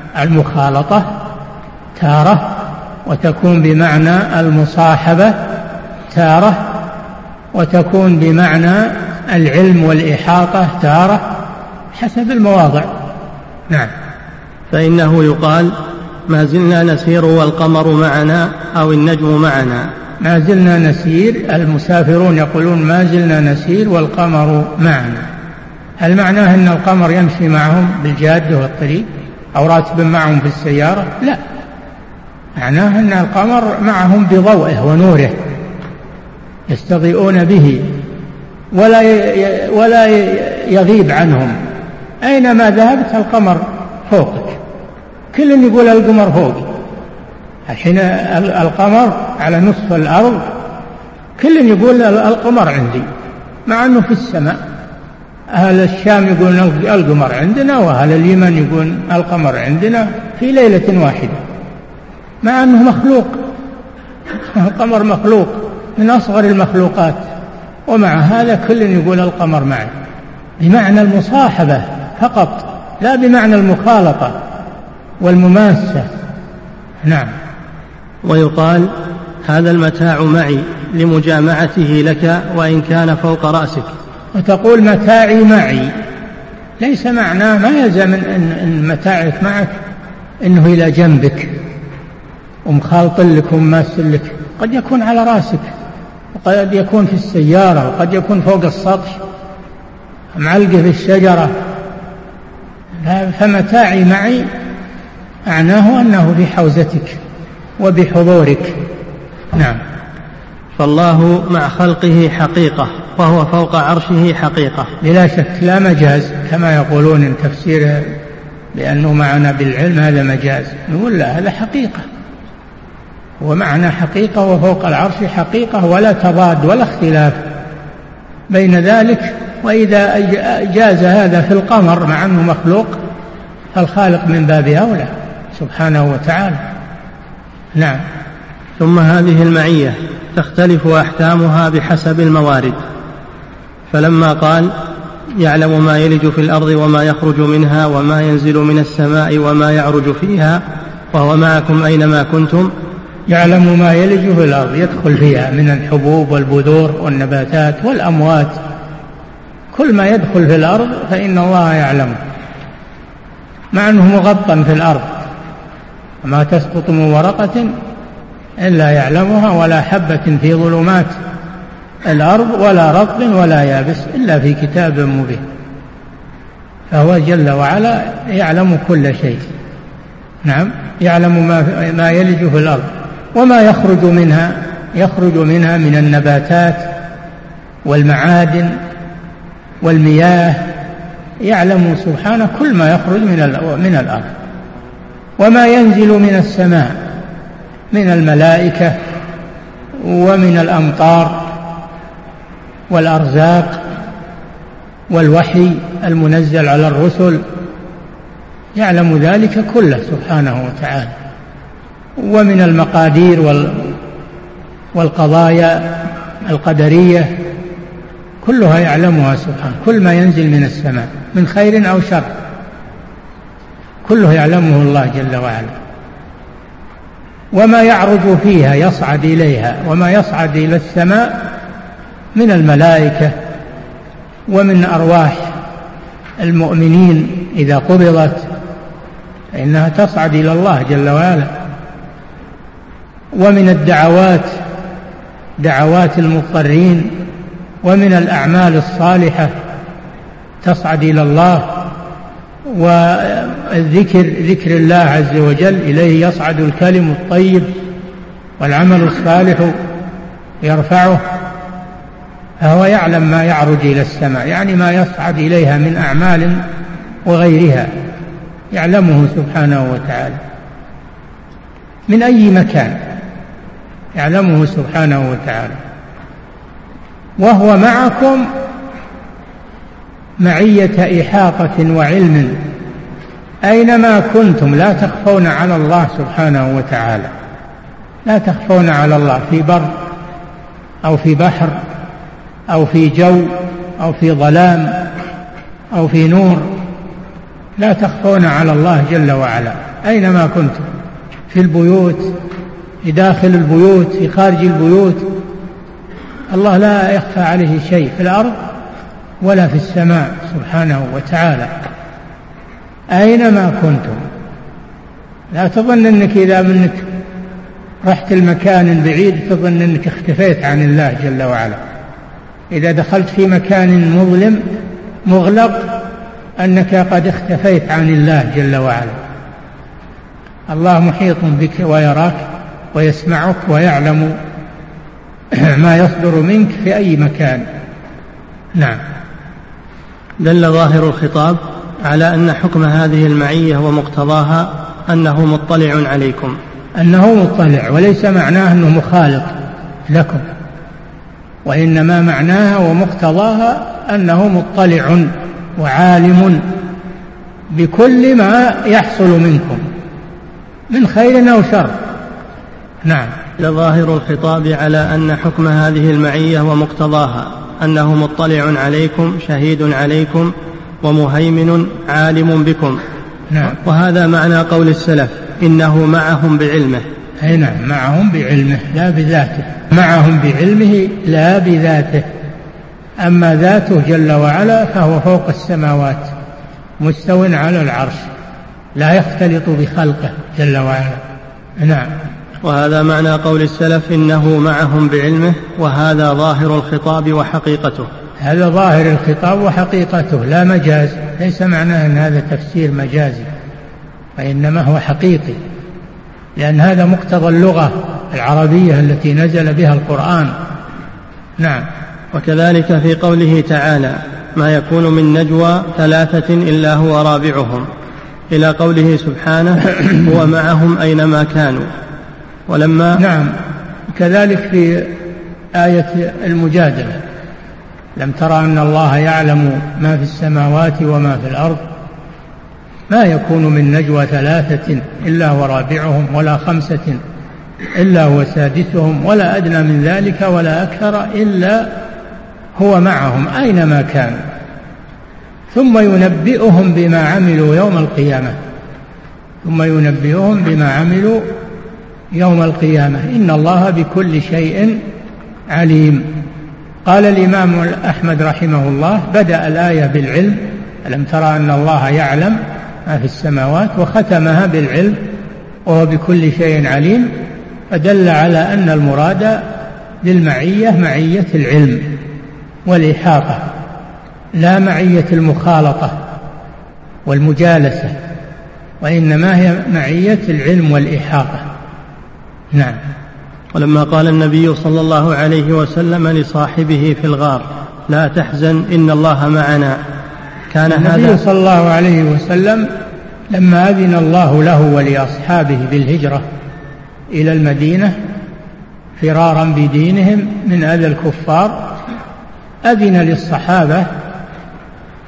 المخالطة تارة، وتكون بمعنى المصاحبة تارة، وتكون بمعنى العلم والإحاطة تارة، حسب المواضع. نعم. فإنه يقال ما زلنا نسير والقمر معنا أو النجم معنا. ما زلنا نسير، المسافرون يقولون ما زلنا نسير والقمر معنا. هل معناه أن القمر يمشي معهم بالجادة والطريق أو راكب معهم في السيارة؟ لا، معناه أن القمر معهم بضوئه ونوره يستضيئون به ولا ولا يغيب عنهم. أينما ذهبت القمر فوقك، كل يقول القمر فوقي. الحين القمر على نصف الأرض، كل يقول القمر عندي، مع أنه في السماء. أهل الشام يقولون القمر عندنا، وأهل اليمن يقولون القمر عندنا في ليلة واحدة، مع أنه مخلوق. القمر مخلوق من أصغر المخلوقات، ومع هذا كل يقول القمر معي، بمعنى المصاحبة فقط، لا بمعنى المخالطة والمماسة. نعم. ويقال هذا المتاع معي لمجامعته لك وإن كان فوق رأسك. وتقول متاعي معي، ليس معناه، ما يلزم أن متاعك معك إنه إلى جنبك ومخالط لك ومماس لك، قد يكون على رأسك، وقد يكون في السيارة، وقد يكون فوق السطح معلقة في الشجرة. فمتاعي معي معناه أنه في حوزتك وبحضورك. نعم. فالله مع خلقه حقيقة وهو فوق عرشه حقيقة بلا شك، لا مجاز كما يقولون إن تفسيره بأنه معنا بالعلم هذا مجاز. نقول لا، هذا حقيقة، ومعنى حقيقة وفوق العرش حقيقة، ولا تضاد ولا اختلاف بين ذلك. وإذا جاز هذا في القمر مع أنه مخلوق، فالخالق من باب أولى سبحانه وتعالى. نعم. ثم هذه المعية تختلف أحكامها بحسب الموارد. فلما قال يعلم ما يلج في الأرض وما يخرج منها وما ينزل من السماء وما يعرج فيها وهو معكم أينما كنتم، يعلم ما يلج في الأرض يدخل فيها من الحبوب والبذور والنباتات والأموات، كل ما يدخل في الأرض فإن الله يعلمه، مع أنه مغطى في الأرض، وما تسقط من ورقة إلا يعلمها، ولا حبة في ظلمات الأرض ولا رطب ولا يابس إلا في كتاب مبين. فهو جل وعلا يعلم كل شيء. نعم. يعلم ما, ما يلج في الأرض وما يخرج منها، يخرج منها من النباتات والمعادن والمياه، يعلم سبحانه كل ما يخرج من الأرض، وما ينزل من السماء من الملائكة ومن الأمطار والأرزاق والوحي المنزل على الرسل، يعلم ذلك كله سبحانه وتعالى. ومن المقادير والقضايا القدرية كلها يعلمها سبحانه، كل ما ينزل من السماء من خير أو شر كله يعلمه الله جل وعلا. وما يعرج فيها يصعد إليها وما يصعد إلى السماء من الملائكة ومن أرواح المؤمنين إذا قبضت فإنها تصعد إلى الله جل وعلا. ومن الدعوات دعوات المضطرين ومن الأعمال الصالحة تصعد إلى الله. والذكر ذكر الله عز وجل إليه يصعد الكلم الطيب والعمل الصالح يرفعه، فهو يعلم ما يعرج إلى السماء، يعني ما يصعد إليها من أعمال وغيرها يعلمه سبحانه وتعالى من أي مكان، يعلمه سبحانه وتعالى. وهو معكم معية إحاطة وعلم أينما كنتم، لا تخفون على الله سبحانه وتعالى، لا تخفون على الله في بر أو في بحر أو في جو أو في ظلام أو في نور، لا تخفون على الله جل وعلا أينما كنتم، في البيوت، في داخل البيوت، في خارج البيوت، الله لا يخفى عليه شيء في الأرض ولا في السماء سبحانه وتعالى أينما كنتم. لا تظن أنك إذا منك رحت المكان بعيد تظن أنك اختفيت عن الله جل وعلا. إذا دخلت في مكان مظلم مغلق أنك قد اختفيت عن الله جل وعلا. الله محيط بك ويراك ويسمعك ويعلم ما يصدر منك في أي مكان. نعم. دل ظاهر الخطاب على أن حكم هذه المعية ومقتضاها أنه مطلع عليكم، أنه مطلع، وليس معناه أنه مخالط لكم، وإنما معناها ومقتضاها أنه مطلع وعالم بكل ما يحصل منكم من خير أو شر. نعم. لظاهر الخطاب على أن حكم هذه المعية ومقتضاها أنه مطلع عليكم شهيد عليكم ومهيمن عالم بكم. نعم. وهذا معنى قول السلف إنه معهم بعلمه. أي نعم، معهم بعلمه لا بذاته، معهم بعلمه لا بذاته. أما ذاته جل وعلا فهو فوق السماوات مستو على العرش لا يختلط بخلقه جل وعلا. نعم. وهذا معنى قول السلف إنه معهم بعلمه، وهذا ظاهر الخطاب وحقيقته. هذا ظاهر الخطاب وحقيقته لا مجاز، ليس معناه أن هذا تفسير مجازي، وإنما هو حقيقي، لأن هذا مقتضى اللغة العربية التي نزل بها القرآن. نعم. وكذلك في قوله تعالى ما يكون من نجوى ثلاثة إلا هو رابعهم، إلى قوله سبحانه هو معهم أينما كانوا. ولما نعم. كذلك في آية المجادلة لم ترى أن الله يعلم ما في السماوات وما في الأرض ما يكون من نجوى ثلاثة إلا هو رابعهم ولا خمسة إلا هو سادسهم ولا أدنى من ذلك ولا أكثر إلا هو معهم أينما كانوا ثم ينبئهم بما عملوا يوم القيامة ثم ينبئهم بما عملوا يوم القيامة إن الله بكل شيء عليم. قال الإمام أحمد رحمه الله بدأ الآية بالعلم ألم ترى أن الله يعلم ما في السماوات وختمها بالعلم وهو بكل شيء عليم، فدل على أن المراد للمعية معية العلم والإحاطة لا معية المخالطة والمجالسة، وإنما هي معية العلم والإحاطة. نعم. ولما قال النبي صلى الله عليه وسلم لصاحبه في الغار لا تحزن إن الله معنا، كان هذا النبي صلى الله عليه وسلم لما أذن الله له ولأصحابه بالهجرة إلى المدينة فرارا بدينهم من أذى الكفار، أذن للصحابة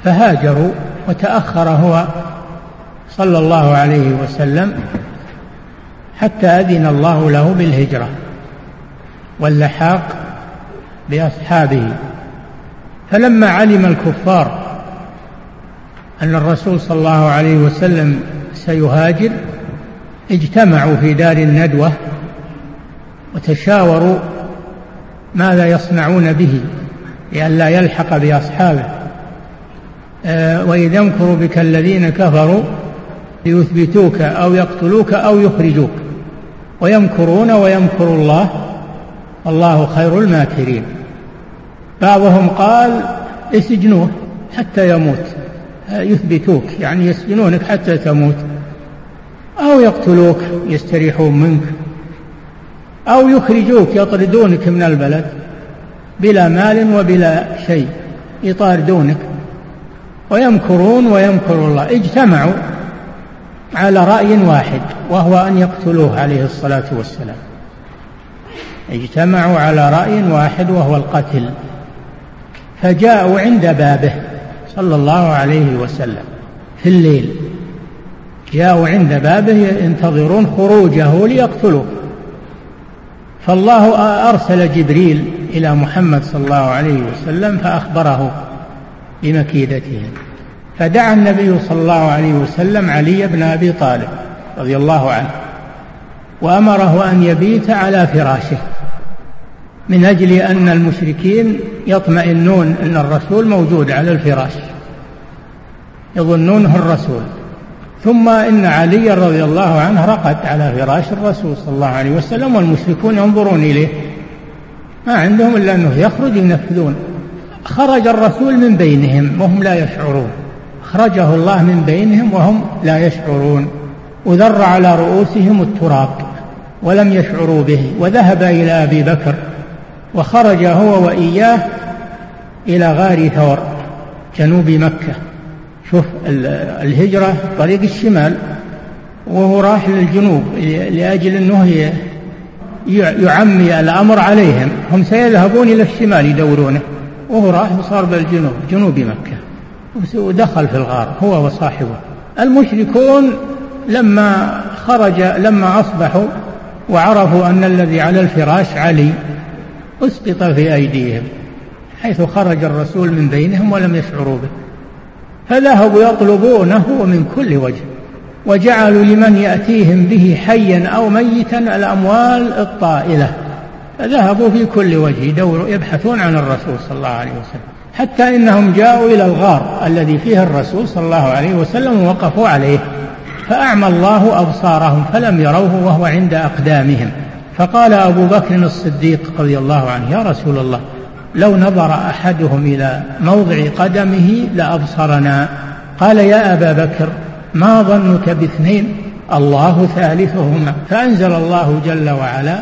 فهاجروا، وتأخر هو صلى الله عليه وسلم حتى أذن الله له بالهجرة واللحاق بأصحابه. فلما علم الكفار أن الرسول صلى الله عليه وسلم سيهاجر اجتمعوا في دار الندوة وتشاوروا ماذا يصنعون به لئلا يلحق بأصحابه. أه وإذ يمكر بك الذين كفروا ليثبتوك أو يقتلوك أو يخرجوك ويمكرون ويمكر الله والله خير الماكرين. بعضهم قال اسجنوه حتى يموت، يثبتوك يعني يسجنونك حتى تموت، أو يقتلوك يستريحون منك، أو يخرجوك يطردونك من البلد بلا مال وبلا شيء يطاردونك. ويمكرون ويمكر الله. اجتمعوا على رأي واحد وهو أن يقتلوه عليه الصلاة والسلام. اجتمعوا على رأي واحد وهو القتل. فجاءوا عند بابه صلى الله عليه وسلم في الليل، جاءوا عند بابه ينتظرون خروجه ليقتلوه. فالله أرسل جبريل إلى محمد صلى الله عليه وسلم فأخبره بمكيدتهم. فدعا النبي صلى الله عليه وسلم علي بن أبي طالب رضي الله عنه وأمره أن يبيت على فراشه من أجل أن المشركين يطمئنون أن الرسول موجود على الفراش، يظنونه الرسول. ثم إن علي رضي الله عنه رقد على فراش الرسول صلى الله عليه وسلم والمشركون ينظرون إليه، ما عندهم إلا أنه يخرج ينفذون. خرج الرسول من بينهم وهم لا يشعرون، خرجه الله من بينهم وهم لا يشعرون، وذر على رؤوسهم التراب ولم يشعروا به. وذهب إلى أبي بكر وخرج هو وإياه إلى غار ثور جنوب مكة. شوف الهجرة طريق الشمال وهو راح للجنوب لأجل أنه يعمي الأمر عليهم، هم سيذهبون إلى الشمال يدورونه، وهو راح وصار بالجنوب جنوب مكة ودخل في الغار هو وصاحبه. المشركون لما خرج لما أصبحوا وعرفوا أن الذي على الفراش علي أسقط في أيديهم حيث خرج الرسول من بينهم ولم يشعروا به، فذهبوا يطلبونه من كل وجه، وجعلوا لمن يأتيهم به حيا أو ميتا الأموال الطائلة، فذهبوا في كل وجه يدوروا يبحثون عن الرسول صلى الله عليه وسلم، حتى إنهم جاءوا إلى الغار الذي فيه الرسول صلى الله عليه وسلم ووقفوا عليه، فأعمى الله أبصارهم فلم يروه وهو عند أقدامهم. فقال أبو بكر الصديق رضي الله عنه: يا رسول الله، لو نظر أحدهم إلى موضع قدمه لأبصرنا. قال: يا أبا بكر، ما ظنك باثنين الله ثالثهما؟ فأنزل الله جل وعلا: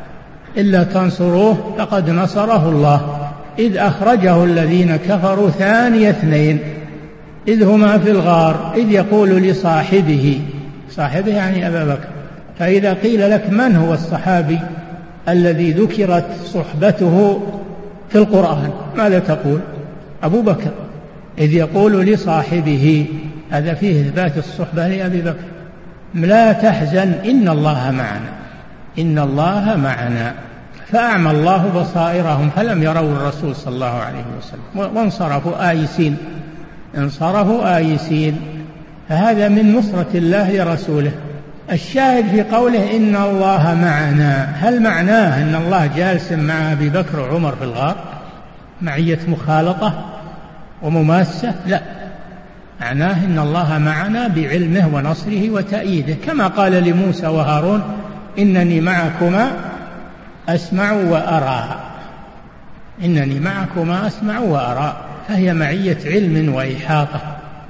إلا تنصروه فقد نصره الله إذ أخرجه الذين كفروا ثاني اثنين إذ هما في الغار إذ يقول لصاحبه، صاحبه يعني أبا بكر. فإذا قيل لك من هو الصحابي الذي ذكرت صحبته في القرآن ماذا تقول؟ أبو بكر. إذ يقول لصاحبه، هذا فيه إثبات الصحبة لأبي بكر. لا تحزن إن الله معنا، إن الله معنا. فأعمى الله بصائرهم فلم يروا الرسول صلى الله عليه وسلم وانصرفوا آيسين، انصرفوا آيسين. فهذا من نصرة الله لرسوله. الشاهد في قوله إن الله معنا، هل معناه أن الله جالس مع أبي بكر وعمر في الغار معية مخالطة ومماسة؟ لا، معناه إن الله معنا بعلمه ونصره وتأييده، كما قال لموسى وهارون: إنني معكما أسمع وأرى، إنني معكما أسمع وأرى. فهي معية علم وإحاطة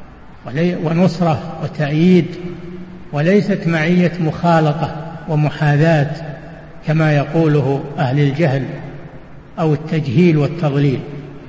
ونصرة وتأييد، وليست معية مخالطة ومحاذاة كما يقوله أهل الجهل أو التجهيل والتضليل.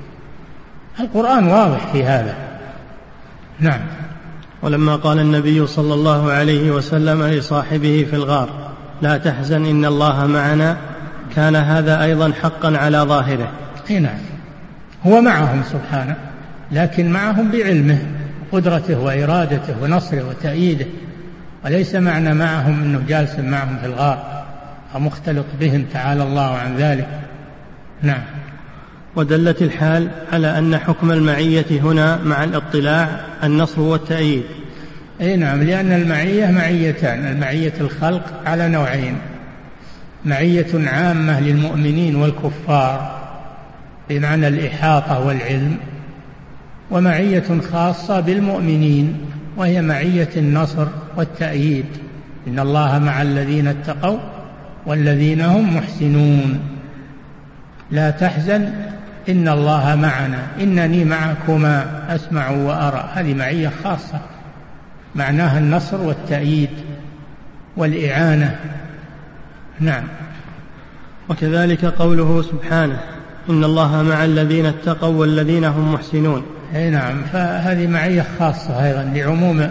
القرآن واضح في هذا. نعم. ولما قال النبي صلى الله عليه وسلم لصاحبه في الغار: لا تحزن إن الله معنا، كان هذا أيضا حقا على ظاهره. نعم، هو معهم سبحانه، لكن معهم بعلمه وقدرته وإرادته ونصره وتأييده، وليس معنى معهم أنه جالس معهم في الغار أو مختلط بهم، تعالى الله عن ذلك. نعم. ودلت الحال على أن حكم المعية هنا مع الاطلاع النصر والتأييد. أي نعم، لأن المعية معيتان، المعية الخلق على نوعين: معية عامة للمؤمنين والكفار بمعنى الإحاطة والعلم، ومعية خاصة بالمؤمنين وهي معية النصر والتأييد. إن الله مع الذين اتقوا والذين هم محسنون. لا تحزن إن الله معنا إنني معكما أسمع وأرى. هذه معية خاصة معناها النصر والتأييد والإعانة. نعم. وكذلك قوله سبحانه إن الله مع الذين اتقوا والذين هم محسنون. أي نعم، فهذه معية خاصة أيضا لعموم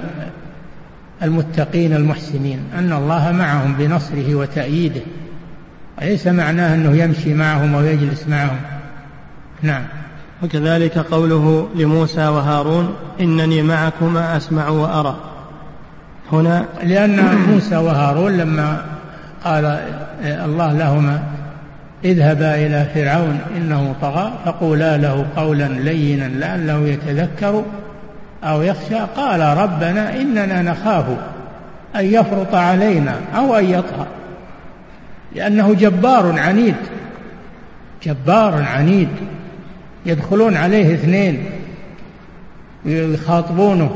المتقين المحسنين، أن الله معهم بنصره وتأييده، ليس معناه أنه يمشي معهم ويجلس معهم. نعم. وكذلك قوله لموسى وهارون إنني معكما أسمع وأرى. هنا لأن موسى وهارون لما قال الله لهما اذهبا إلى فرعون إنه طغى فقولا له قولا لينا لعله يتذكر أو يخشى قال ربنا إننا نخاف أن يفرط علينا أو أن يطغى، لأنه جبار عنيد، جبار عنيد. يدخلون عليه اثنين ويخاطبونه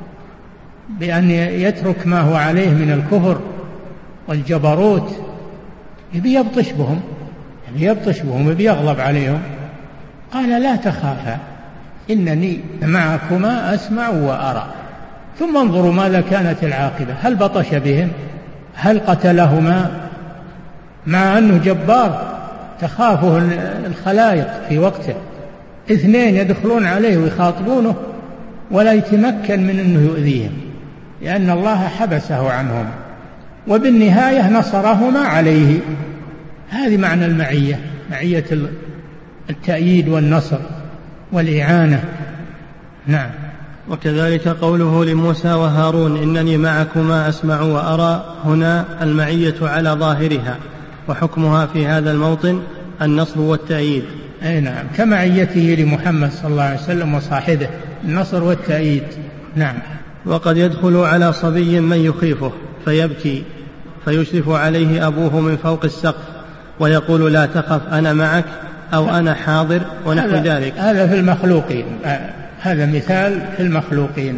بأن يترك ما هو عليه من الكفر والجبروت، يبي يبطش بهم، يبي يبطش بهم، يبي يغضب عليهم. قال لا تخافا إنني معكما أسمع وأرى. ثم انظروا ماذا كانت العاقبة، هل بطش بهم؟ هل قتلهما؟ مع أنه جبار تخافه الخلائق في وقته، اثنين يدخلون عليه ويخاطبونه ولا يتمكن من أنه يؤذيهم، لأن الله حبسه عنهم، وبالنهاية نصرهما عليه. هذه معنى المعية، معية التأييد والنصر والإعانة. نعم. وكذلك قوله لموسى وهارون إنني معكما أسمع وأرى، هنا المعية على ظاهرها، وحكمها في هذا الموطن النصر والتأييد. أي نعم، كمعيته لمحمد صلى الله عليه وسلم وصاحبه، النصر والتأييد. نعم. وقد يدخل على صبي من يخيفه فيبكي فيشرف عليه أبوه من فوق السقف ويقول لا تخف أنا معك أو أنا حاضر ونحو ذلك. هذا في المخلوقين، هذا مثال في المخلوقين.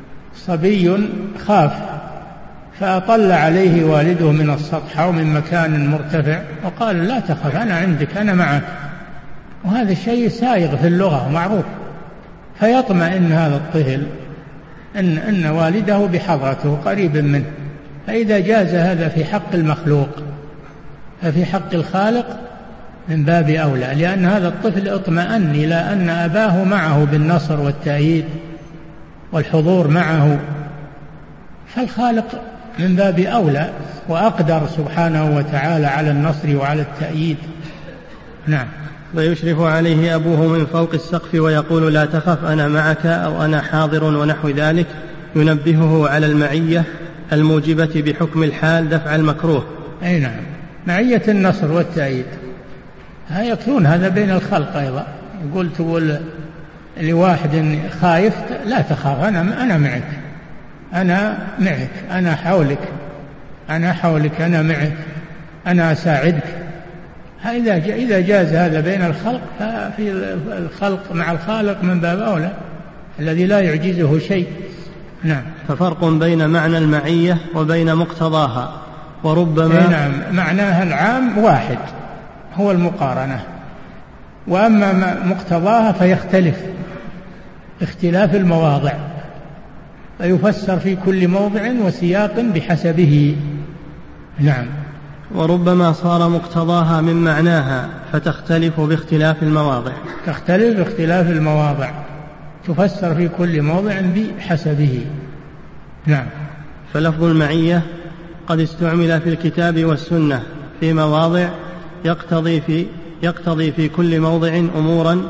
صبي خاف فأطل عليه والده من السطح أو من مكان مرتفع وقال لا تخف أنا عندك أنا معك، وهذا الشيء سائغ في اللغة معروف، فيطمئن هذا الطفل أن, أن والده بحضرته قريب منه. فإذا جاز هذا في حق المخلوق ففي حق الخالق من باب أولى، لأن هذا الطفل اطمأن إلى أن أباه معه بالنصر والتأييد والحضور معه، فالخالق من باب أولى وأقدر سبحانه وتعالى على النصر وعلى التأييد. نعم. ويشرف عليه أبوه من فوق السقف ويقول لا تخف أنا معك أو أنا حاضر ونحو ذلك، ينبهه على المعية الموجبة بحكم الحال دفع المكروه. أي نعم، معية النصر والتأييد يكون هذا بين الخلق أيضا. يقول تقول لواحد خايف لا تخاف أنا, أنا معك أنا معك أنا حولك أنا حولك أنا معك أنا أساعدك. إذا جاز هذا بين الخلق ففي الخلق مع الخالق من باب أولى الذي لا يعجزه شيء. نعم. ففرق بين معنى المعية وبين مقتضاها، وربما نعم معناها العام واحد هو المقارنة، وأما مقتضاها فيختلف اختلاف المواضع، فيفسر في كل موضع وسياق بحسبه. نعم. وربما صار مقتضاها من معناها فتختلف باختلاف المواضع، تختلف باختلاف المواضع، تفسر في كل موضع بحسبه. نعم. فلفظ المعية قد استعمل في الكتاب والسنة في مواضع يقتضي في, يقتضي في كل موضع أمورا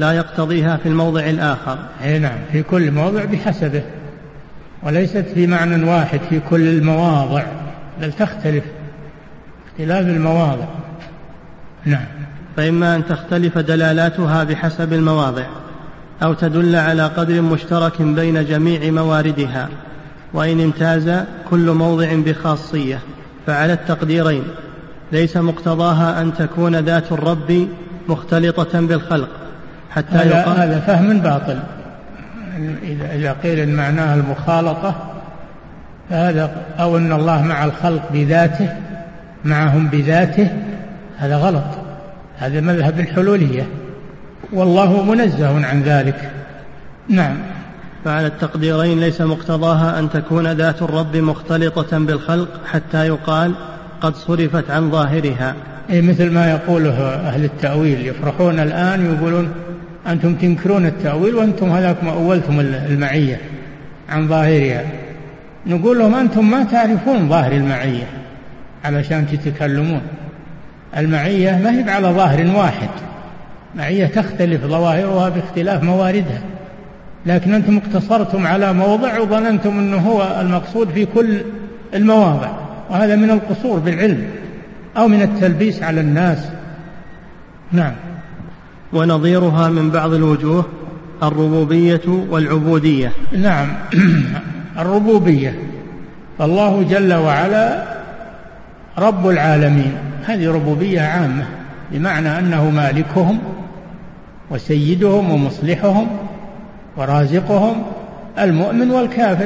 لا يقتضيها في الموضع الآخر. أي نعم، في كل موضع بحسبه، وليست في معنى واحد في كل المواضع، بل تختلف اختلاف المواضع. نعم. فإما أن تختلف دلالاتها بحسب المواضع، أو تدل على قدر مشترك بين جميع مواردها، وإن امتاز كل موضع بخاصية فعلى التقديرين ليس مقتضاها أن تكون ذات الرب مختلطة بالخلق حتى يقال هذا فهم باطل. إذا قيل معناها المخالطة فهذا، أو أن الله مع الخلق بذاته معهم بذاته، هذا غلط، هذا مذهب الحلولية والله منزه عن ذلك. نعم. فعلى التقديرين ليس مقتضاها أن تكون ذات الرب مختلطة بالخلق حتى يقال قد صرفت عن ظاهرها. إيه، مثل ما يقوله أهل التأويل، يفرحون الآن يقولون أنتم تنكرون التأويل وأنتم هذاك ما أولتم المعية عن ظاهرها. نقول لهم أنتم ما تعرفون ظاهر المعية علشان تتكلمون. المعية ما هي على ظاهر واحد، معية تختلف ظواهرها باختلاف مواردها، لكن أنتم اقتصرتم على موضع وظننتم أنه هو المقصود في كل المواضع، وهذا من القصور بالعلم أو من التلبيس على الناس. نعم. ونظيرها من بعض الوجوه الربوبية والعبودية. نعم. الربوبية، فالله جل وعلا رب العالمين، هذه ربوبية عامة، بمعنى أنه مالكهم وسيدهم ومصلحهم ورازقهم، المؤمن والكافر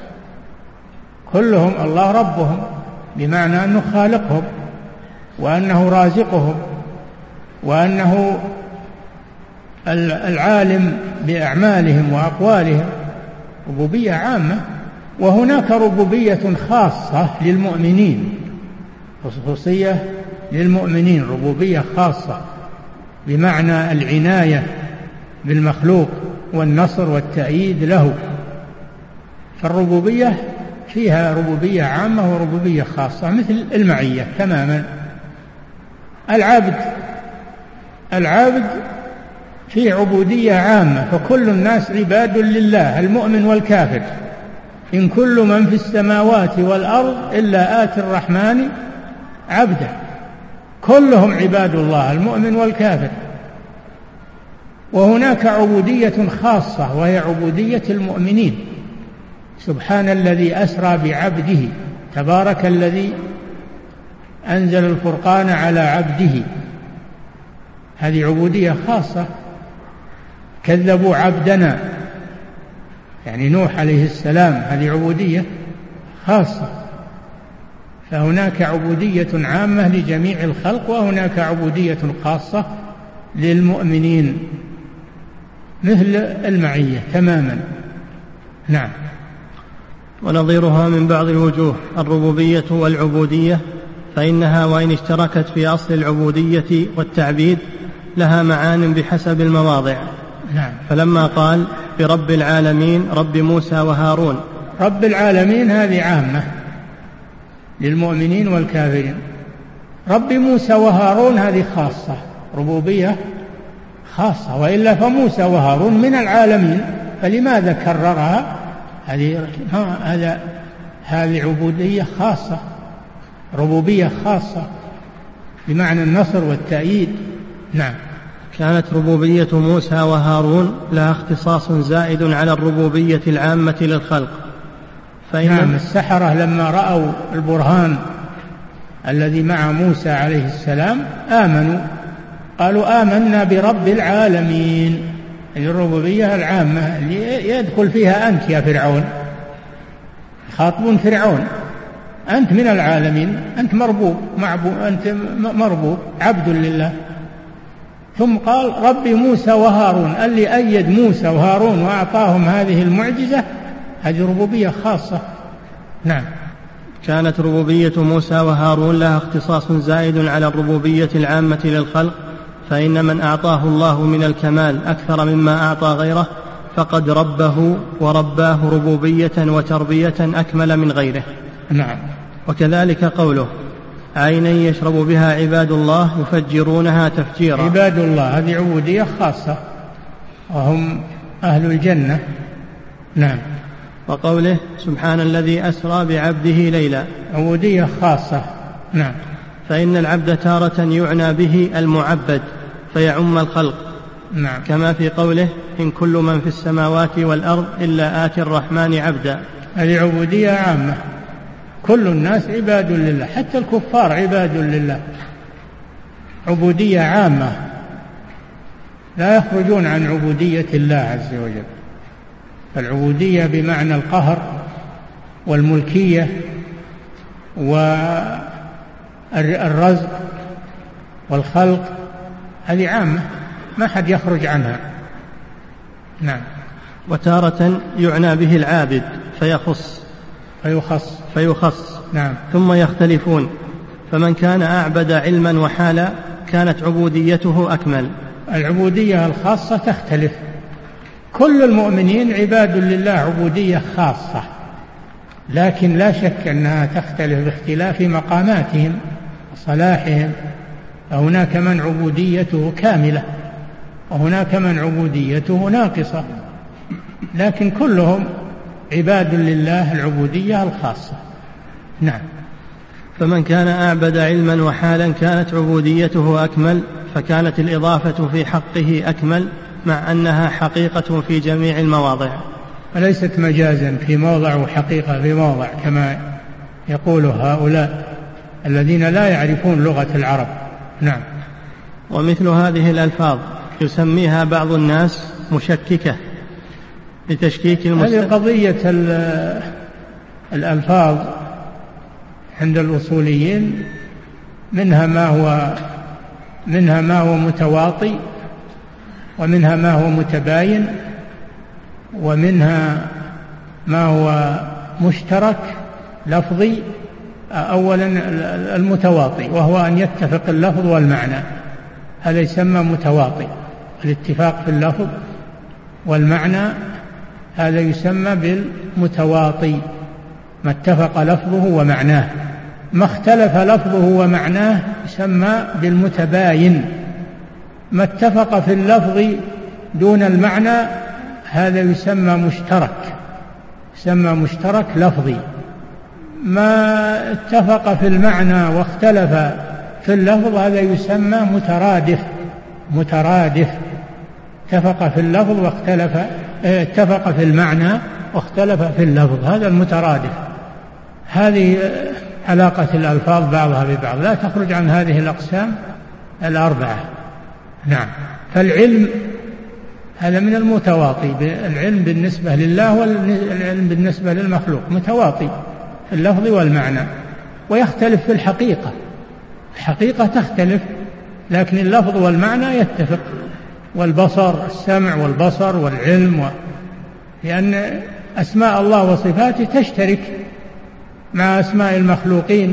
كلهم الله ربهم، بمعنى أنه خالقهم وأنه رازقهم وأنه العالم بأعمالهم وأقوالهم. ربوبية عامة. وهناك ربوبية خاصة للمؤمنين، خصوصية للمؤمنين، ربوبية خاصة بمعنى العناية بالمخلوق والنصر والتأييد له. فالربوبية فيها ربوبية عامة وربوبية خاصة، مثل المعية تماما. العبد العبد فيه عبودية عامة، فكل الناس عباد لله، المؤمن والكافر. إن كل من في السماوات والأرض إلا آتي الرحمن عبدا، كلهم عباد الله، المؤمن والكافر. وهناك عبودية خاصة وهي عبودية المؤمنين. سبحان الذي أسرى بعبده، تبارك الذي أنزل الفرقان على عبده، هذه عبودية خاصة. كذبوا عبدنا، يعني نوح عليه السلام، هذه عبودية خاصة. فهناك عبودية عامة لجميع الخلق، وهناك عبودية خاصة للمؤمنين مثل المعية تماما. نعم. ونظيرها من بعض الوجوه الربوبية والعبودية، فإنها وإن اشتركت في أصل العبودية والتعبيد لها معان بحسب المواضع. نعم. فلما قال برب العالمين رب موسى وهارون، رب العالمين هذه عامة للمؤمنين والكافرين. رب موسى وهارون هذه خاصة، ربوبية خاصة، وإلا فموسى وهارون من العالمين، فلماذا كررها؟ هذه هذا هذه عبودية خاصة، ربوبية خاصة بمعنى النصر والتأييد. نعم. كانت ربوبية موسى وهارون لها اختصاص زائد على الربوبية العامة للخلق. نعم. السحرة لما رأوا البرهان الذي مع موسى عليه السلام آمنوا، قالوا آمنا برب العالمين. الربوبية العامة يدخل فيها أنت يا فرعون، خاطبون فرعون، أنت من العالمين، أنت مربوب معبود، أنت مربوب عبد لله. ثم قال رب موسى وهارون، اللي أيد موسى وهارون وأعطاهم هذه المعجزة، هذه ربوبية خاصة. نعم. كانت ربوبية موسى وهارون لها اختصاص زائد على الربوبية العامة للخلق، فإن من أعطاه الله من الكمال أكثر مما أعطى غيره فقد ربه ورباه ربوبية وتربية أكمل من غيره. نعم. وكذلك قوله عينا يشرب بها عباد الله يفجرونها تفجيرا. عباد الله هذه عبودية خاصة وهم أهل الجنة. نعم. وقوله سبحان الذي أسرى بعبده ليلا، عبودية خاصة. نعم. فإن العبد تارة يعنى به المعبد فيعم الخلق. نعم. كما في قوله إن كل من في السماوات والأرض إلا آتي الرحمن عبدا. هذه عبودية عامة، كل الناس عباد لله، حتى الكفار عباد لله، عبودية عامة لا يخرجون عن عبودية الله عز وجل. فالعبودية بمعنى القهر والملكية والرزق والخلق هذه عامة ما حد يخرج عنها. نعم. وتارة يعنى به العابد فيخص فيخص فيخص نعم. ثم يختلفون، فمن كان أعبد علما وحالا كانت عبوديته أكمل. العبودية الخاصة تختلف، كل المؤمنين عباد لله عبودية خاصة، لكن لا شك أنها تختلف باختلاف مقاماتهم وصلاحهم. هناك من عبوديته كاملة وهناك من عبوديته ناقصة، لكن كلهم عباد لله العبودية الخاصة. نعم. فمن كان أعبد علما وحالا كانت عبوديته أكمل، فكانت الإضافة في حقه أكمل مع أنها حقيقة في جميع المواضع وليست مجازا في موضع وحقيقة في موضع كما يقول هؤلاء الذين لا يعرفون لغة العرب. نعم. ومثل هذه الألفاظ يسميها بعض الناس مشككة لتشكيك المسلم. هذه قضية الألفاظ عند الأصوليين منها ما هو منها ما هو متواطي، ومنها ما هو متباين، ومنها ما هو مشترك لفظي. أولا المتواطي وهو أن يتفق اللفظ والمعنى، هذا يسمى متواطي. الاتفاق في اللفظ والمعنى هذا يسمى بالمتواطي، ما اتفق لفظه ومعناه. ما اختلف لفظه ومعناه يسمى بالمتباين. ما اتفق في اللفظ دون المعنى هذا يسمى مشترك، يسمى مشترك لفظي. ما اتفق في المعنى واختلف في اللفظ هذا يسمى مترادف. مترادف اتفق في اللفظ واختلف اتفق في المعنى واختلف في اللفظ، هذا المترادف. هذه علاقة الألفاظ بعضها ببعض، لا تخرج عن هذه الأقسام الأربعة. نعم. فالعلم هذا من المتواطي، العلم بالنسبة لله والعلم بالنسبة للمخلوق متواطي في اللفظ والمعنى، ويختلف في الحقيقة. الحقيقة تختلف لكن اللفظ والمعنى يتفق، والبصر السمع والبصر والعلم و... لأن أسماء الله وصفاته تشترك مع أسماء المخلوقين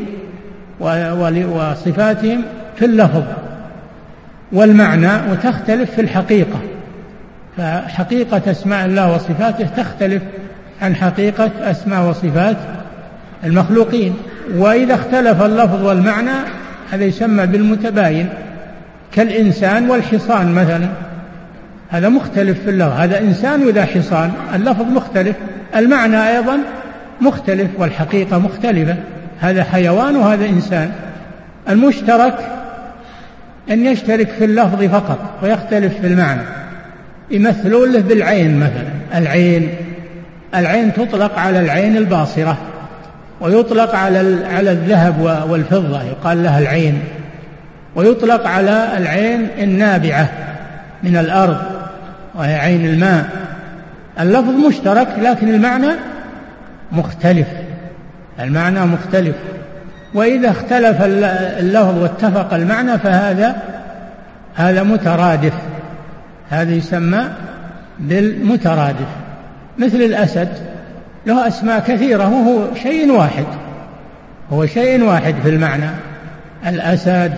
وصفاتهم في اللفظ والمعنى، وتختلف في الحقيقة. فحقيقة أسماء الله وصفاته تختلف عن حقيقة أسماء وصفات المخلوقين. وإذا اختلف اللفظ والمعنى هذا يسمى بالمتباين، كالإنسان والحصان مثلا، هذا مختلف في اللفظ، هذا إنسان وذا حصان، اللفظ مختلف، المعنى أيضا مختلف والحقيقة مختلفة، هذا حيوان وهذا إنسان. المشترك أن يشترك في اللفظ فقط ويختلف في المعنى. يمثلون له بالعين مثلا، العين العين تطلق على العين الباصرة، ويطلق على على الذهب والفضة يقال لها العين، ويطلق على العين النابعة من الأرض وهي عين الماء. اللفظ مشترك لكن المعنى مختلف، المعنى مختلف. وإذا اختلف اللفظ واتفق المعنى فهذا هذا مترادف، هذا يسمى بالمترادف. مثل الأسد له أسماء كثيرة وهو شيء واحد، هو شيء واحد في المعنى. الأسد،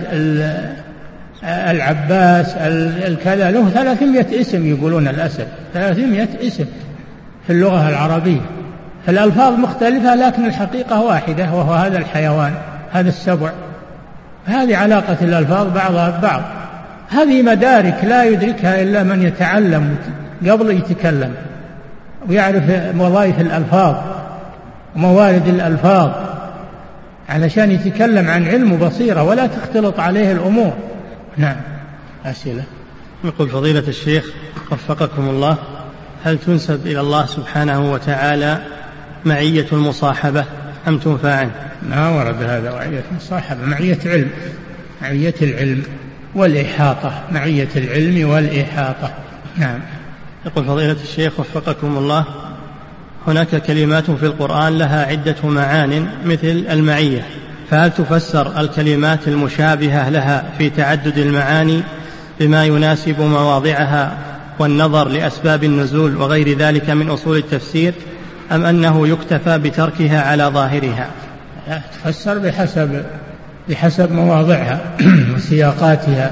العباس، الكذا، له ثلاثمائة اسم، يقولون الأسد ثلاثمائة اسم في اللغة العربية. فالألفاظ مختلفة لكن الحقيقة واحدة، وهو هذا الحيوان، هذا السبع. هذه علاقة الألفاظ بعضها ببعض. هذه مدارك لا يدركها إلا من يتعلم قبل يتكلم، ويعرف وظائف الألفاظ وموارد الألفاظ علشان يتكلم عن علم وبصيرة ولا تختلط عليه الأمور. نعم. أسئلة. يقول فضيلة الشيخ وفقكم الله: هل تنسب إلى الله سبحانه وتعالى معية المصاحبة أم تنفى عنه؟ ما ورد هذا معية المصاحبة، معية علم، معية العلم والإحاطة، معية العلم والإحاطة. نعم. يقول فضيلة الشيخ وفقكم الله: هناك كلمات في القرآن لها عدة معان مثل المعية، فهل تفسر الكلمات المشابهة لها في تعدد المعاني بما يناسب مواضعها والنظر لأسباب النزول وغير ذلك من أصول التفسير، أم أنه يكتفى بتركها على ظاهرها؟ تفسر بحسب بحسب مواضعها وسياقاتها.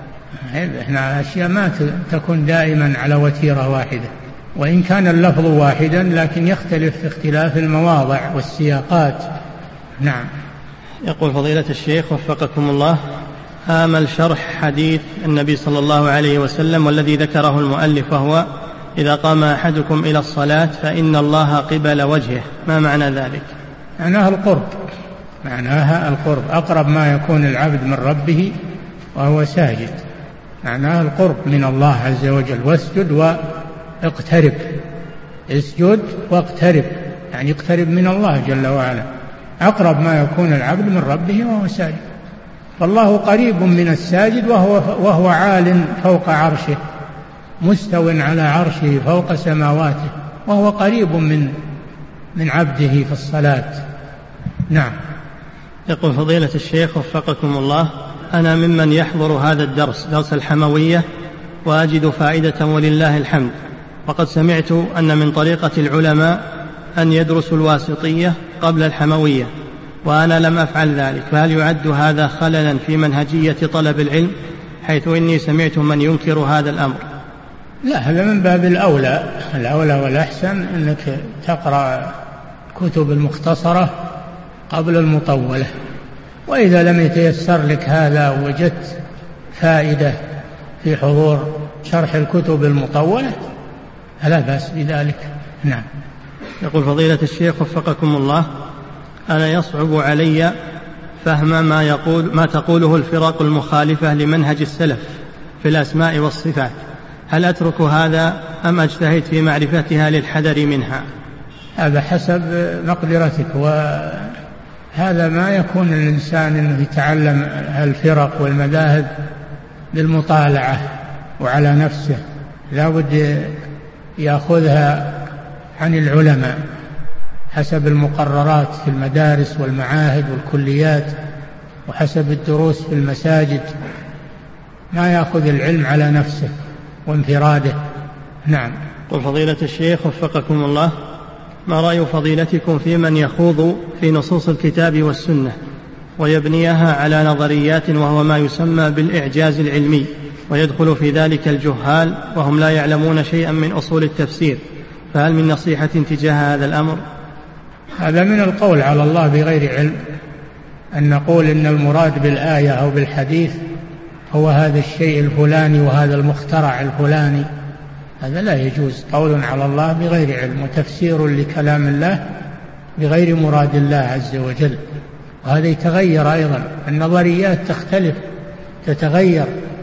احنا أشياء ما تكون دائما على وتيرة واحدة، وإن كان اللفظ واحدا لكن يختلف في اختلاف المواضع والسياقات. نعم. يقول فضيلة الشيخ وفقكم الله: آمل شرح حديث النبي صلى الله عليه وسلم والذي ذكره المؤلف، وهو: إذا قام أحدكم إلى الصلاة فإن الله قبل وجهه، ما معنى ذلك؟ معناها القرب، معناها القرب، أقرب ما يكون العبد من ربه وهو ساجد، معناها القرب من الله عز وجل. واسجد واقترب، اسجد واقترب، يعني اقترب من الله جل وعلا، أقرب ما يكون العبد من ربه وهو ساجد. فالله قريب من الساجد وهو, وهو عال فوق عرشه، مستو على عرشه فوق سماواته، وهو قريب من من عبده في الصلاة. نعم. يقول فضيلة الشيخ وفقكم الله: أنا ممن يحضر هذا الدرس، درس الحموية، وأجد فائدة ولله الحمد، وقد سمعت أن من طريقة العلماء أن يدرسوا الواسطية قبل الحموية، وأنا لم أفعل ذلك، فهل يعد هذا خللا في منهجية طلب العلم، حيث إني سمعت من ينكر هذا الأمر؟ لا، هذا من باب الأولى، الأولى والأحسن أنك تقرأ كتب المختصرة قبل المطولة، وإذا لم يتيسر لك هذا وجدت فائدة في حضور شرح الكتب المطولة فلا بأس بذلك. نعم. يقول فضيلة الشيخ وفقكم الله: أنا يصعب علي فهم ما يقول ما تقوله الفرق المخالفة لمنهج السلف في الأسماء والصفات، هل أترك هذا أم أجتهد في معرفتها للحذر منها؟ هذا حسب مقدرتك، وهذا ما يكون الإنسان أنه يتعلم الفرق والمذاهب بالمطالعة وعلى نفسه، لا بد يأخذها عن العلماء حسب المقررات في المدارس والمعاهد والكليات، وحسب الدروس في المساجد، ما يأخذ العلم على نفسه وانفراده. نعم. قل فضيلة الشيخ وفقكم الله: ما رأي فضيلتكم في من يخوض في نصوص الكتاب والسنة ويبنيها على نظريات وهو ما يسمى بالإعجاز العلمي، ويدخل في ذلك الجهال وهم لا يعلمون شيئا من أصول التفسير، فهل من نصيحة تجاه هذا الأمر؟ هذا من القول على الله بغير علم، أن نقول إن المراد بالآية أو بالحديث هو هذا الشيء الفلاني وهذا المخترع الفلاني، هذا لا يجوز، قول على الله بغير علم وتفسير لكلام الله بغير مراد الله عز وجل. وهذا يتغير أيضا، النظريات تختلف تتغير،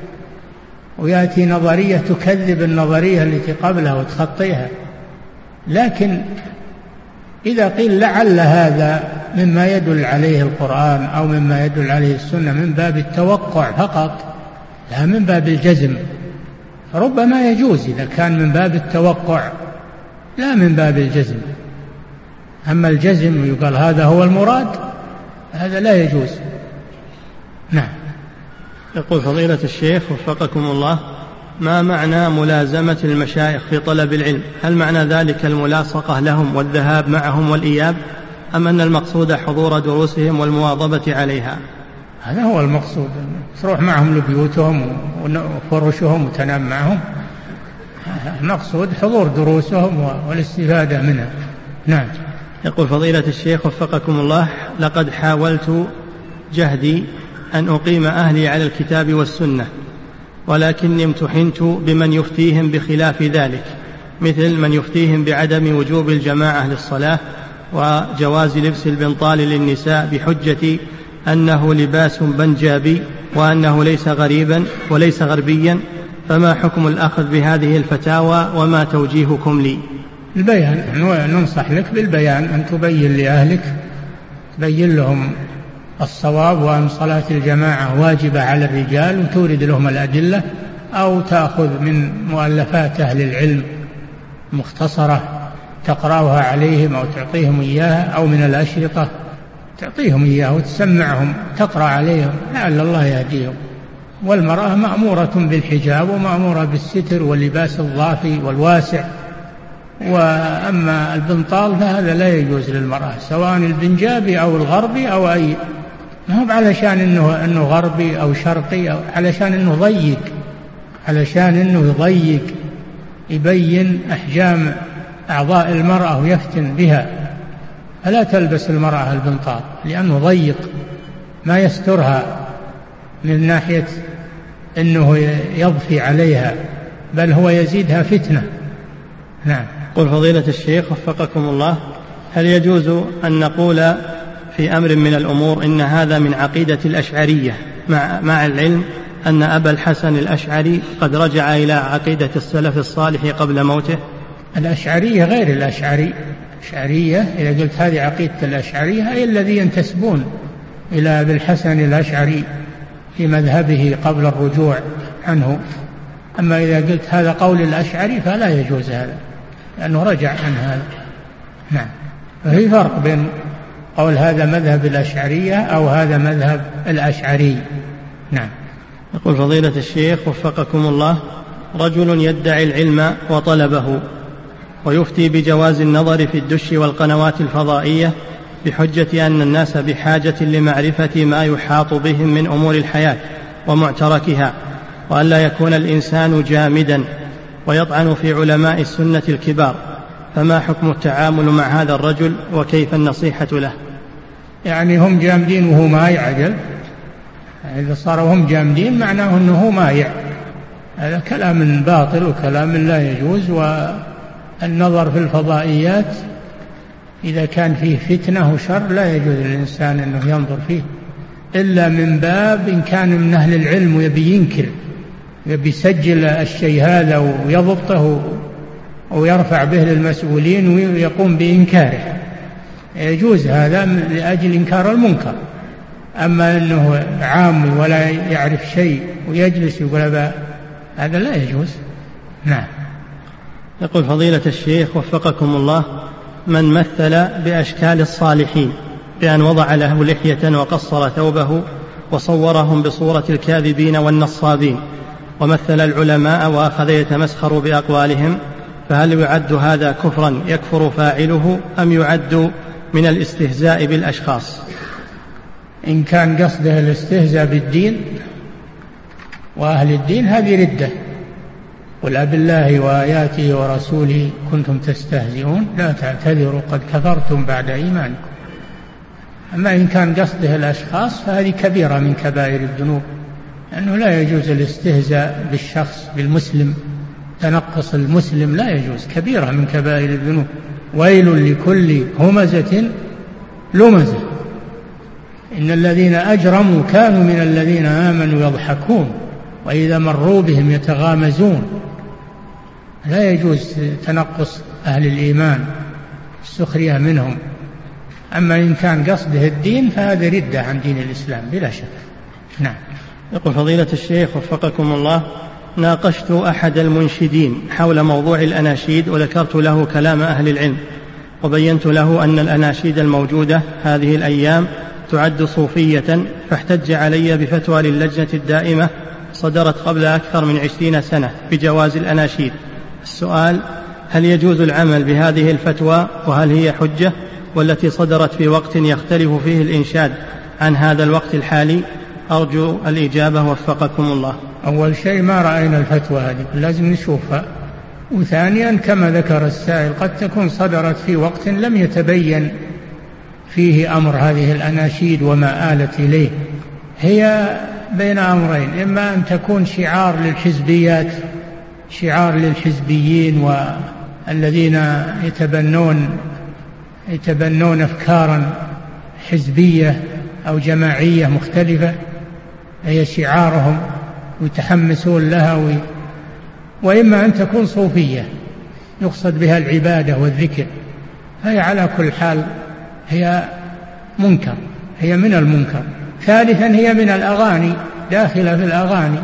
ويأتي نظرية تكذب النظرية التي قبلها وتخطئها. لكن إذا قيل لعل هذا مما يدل عليه القرآن أو مما يدل عليه السنة من باب التوقع فقط لا من باب الجزم، ربما يجوز إذا كان من باب التوقع لا من باب الجزم. أما الجزم يقال هذا هو المراد، هذا لا يجوز. نعم. يقول فضيلة الشيخ وفقكم الله: ما معنى ملازمة المشايخ في طلب العلم؟ هل معنى ذلك الملاصقة لهم والذهاب معهم والإياب، أم أن المقصود حضور دروسهم والمواظبة عليها؟ هذا هو المقصود، تروح معهم لبيوتهم وفرشهم وتنام معهم، المقصود حضور دروسهم والاستفادة منها. نعم. يقول فضيلة الشيخ وفقكم الله: لقد حاولت جهدي أن أقيم أهلي على الكتاب والسنة، ولكني امتحنت بمن يفتيهم بخلاف ذلك، مثل من يفتيهم بعدم وجوب الجماعة للصلاة وجواز لبس البنطال للنساء بحجة أنه لباس بنجابي وأنه ليس غريبا وليس غربيا، فما حكم الأخذ بهذه الفتاوى وما توجيهكم لي؟ البيان، ننصح لك بالبيان، أن تبين لأهلك، تبين لهم الصواب وأن صلاة الجماعة واجبة على الرجال وتورد لهم الأدلة، أو تأخذ من مؤلفات أهل العلم مختصرة تقرأها عليهم أو تعطيهم إياها، أو من الأشرطة تعطيهم إياها وتسمعهم تقرأ عليهم لعل الله يهديهم. والمرأة مأمورة بالحجاب ومأمورة بالستر واللباس الضافي والواسع، وأما البنطال فهذا لا يجوز للمرأة، سواء البنجابي أو الغربي أو أي، ما هو علشان إنه, إنه غربي أو شرقي، أو علشان إنه ضيق، علشان إنه يضيق يبين أحجام أعضاء المرأة ويفتن بها، فلا تلبس المرأة البنطال لأنه ضيق ما يسترها من ناحية أنه يضفي عليها، بل هو يزيدها فتنة. نعم. قل فضيلة الشيخ وفقكم الله، هل يجوز أن نقول في أمر من الأمور إن هذا من عقيدة الأشعرية، مع, مع العلم أن أبا الحسن الأشعري قد رجع إلى عقيدة السلف الصالح قبل موته؟ الأشعرية غير الأشعري. الأشعرية إذا قلت هذه عقيدة الأشعرية أي الذي ينتسبون إلى أبي الحسن الأشعري في مذهبه قبل الرجوع عنه. أما إذا قلت هذا قول الأشعري فلا يجوز هذا، لأنه رجع عن هذا. نعم. ففي فرق بين قول هذا مذهب الأشعرية أو هذا مذهب الأشعري. نعم. يقول فضيلة الشيخ وفقكم الله، رجل يدعي العلم وطلبه ويفتي بجواز النظر في الدش والقنوات الفضائية بحجة أن الناس بحاجة لمعرفة ما يحاط بهم من أمور الحياة ومعتركها، وأن لا يكون الإنسان جامدا، ويطعن في علماء السنة الكبار، فما حكم التعامل مع هذا الرجل وكيف النصيحة له؟ يعني هم جامدين وهو ما يعجل، إذا صاروا هم جامدين معناه أنه مايع، هذا كلام باطل وكلام لا يجوز. والنظر في الفضائيات إذا كان فيه فتنة وشر لا يجوز للإنسان أنه ينظر فيه، إلا من باب إن كان من أهل العلم ويبي ينكر، يبي يسجل الشيء هذا ويضبطه ويرفع به للمسؤولين ويقوم بإنكاره، يجوز هذا لأجل إنكار المنكر. أما أنه عام ولا يعرف شيء ويجلس يقول هذا لا يجوز. نعم. يقول فضيلة الشيخ وفقكم الله، من مثل بأشكال الصالحين بأن وضع له لحية وقصر ثوبه وصورهم بصورة الكاذبين والنصابين، ومثل العلماء وأخذ يتمسخر بأقوالهم، فهل يعد هذا كفرا يكفر فاعله أم يعد من الاستهزاء بالأشخاص؟ إن كان قصده الاستهزاء بالدين وأهل الدين هذه ردة، قل أبالله وآياته ورسوله كنتم تستهزئون لا تعتذروا قد كفرتم بعد إيمانكم. أما إن كان قصده الأشخاص فهذه كبيرة من كبائر الذنوب، لأنه لا يجوز الاستهزاء بالشخص بالمسلم، تنقص المسلم لا يجوز، كبيرة من كبائر الذنوب. ويل لكل همزة لمزة، إن الذين أجرموا كانوا من الذين آمنوا يضحكون وإذا مروا بهم يتغامزون. لا يجوز تنقص أهل الإيمان، السخرية منهم. أما إن كان قصده الدين فهذا ردة عن دين الإسلام بلا شك. نعم. يقول فضيلة الشيخ وفقكم الله، ناقشت أحد المنشدين حول موضوع الأناشيد وذكرت له كلام أهل العلم، وبينت له أن الأناشيد الموجودة هذه الأيام تعد صوفية، فاحتج علي بفتوى للجنة الدائمة صدرت قبل أكثر من عشرين سنة بجواز الأناشيد. السؤال: هل يجوز العمل بهذه الفتوى، وهل هي حجة، والتي صدرت في وقت يختلف فيه الإنشاد عن هذا الوقت الحالي؟ أرجو الإجابة وفقكم الله. أول شيء ما رأينا الفتوى هذه، لازم نشوفها. وثانيا كما ذكر السائل قد تكون صدرت في وقت لم يتبين فيه أمر هذه الأناشيد وما آلت إليه، هي بين أمرين: إما أن تكون شعار للحزبيات، شعار للحزبيين والذين يتبنون يتبنون أفكارا حزبية أو جماعية مختلفة هي شعارهم ويتحمسون لها وي... وإما أن تكون صوفية يقصد بها العبادة والذكر، فهي على كل حال هي منكر، هي من المنكر. ثالثا هي من الأغاني، داخلة في الأغاني،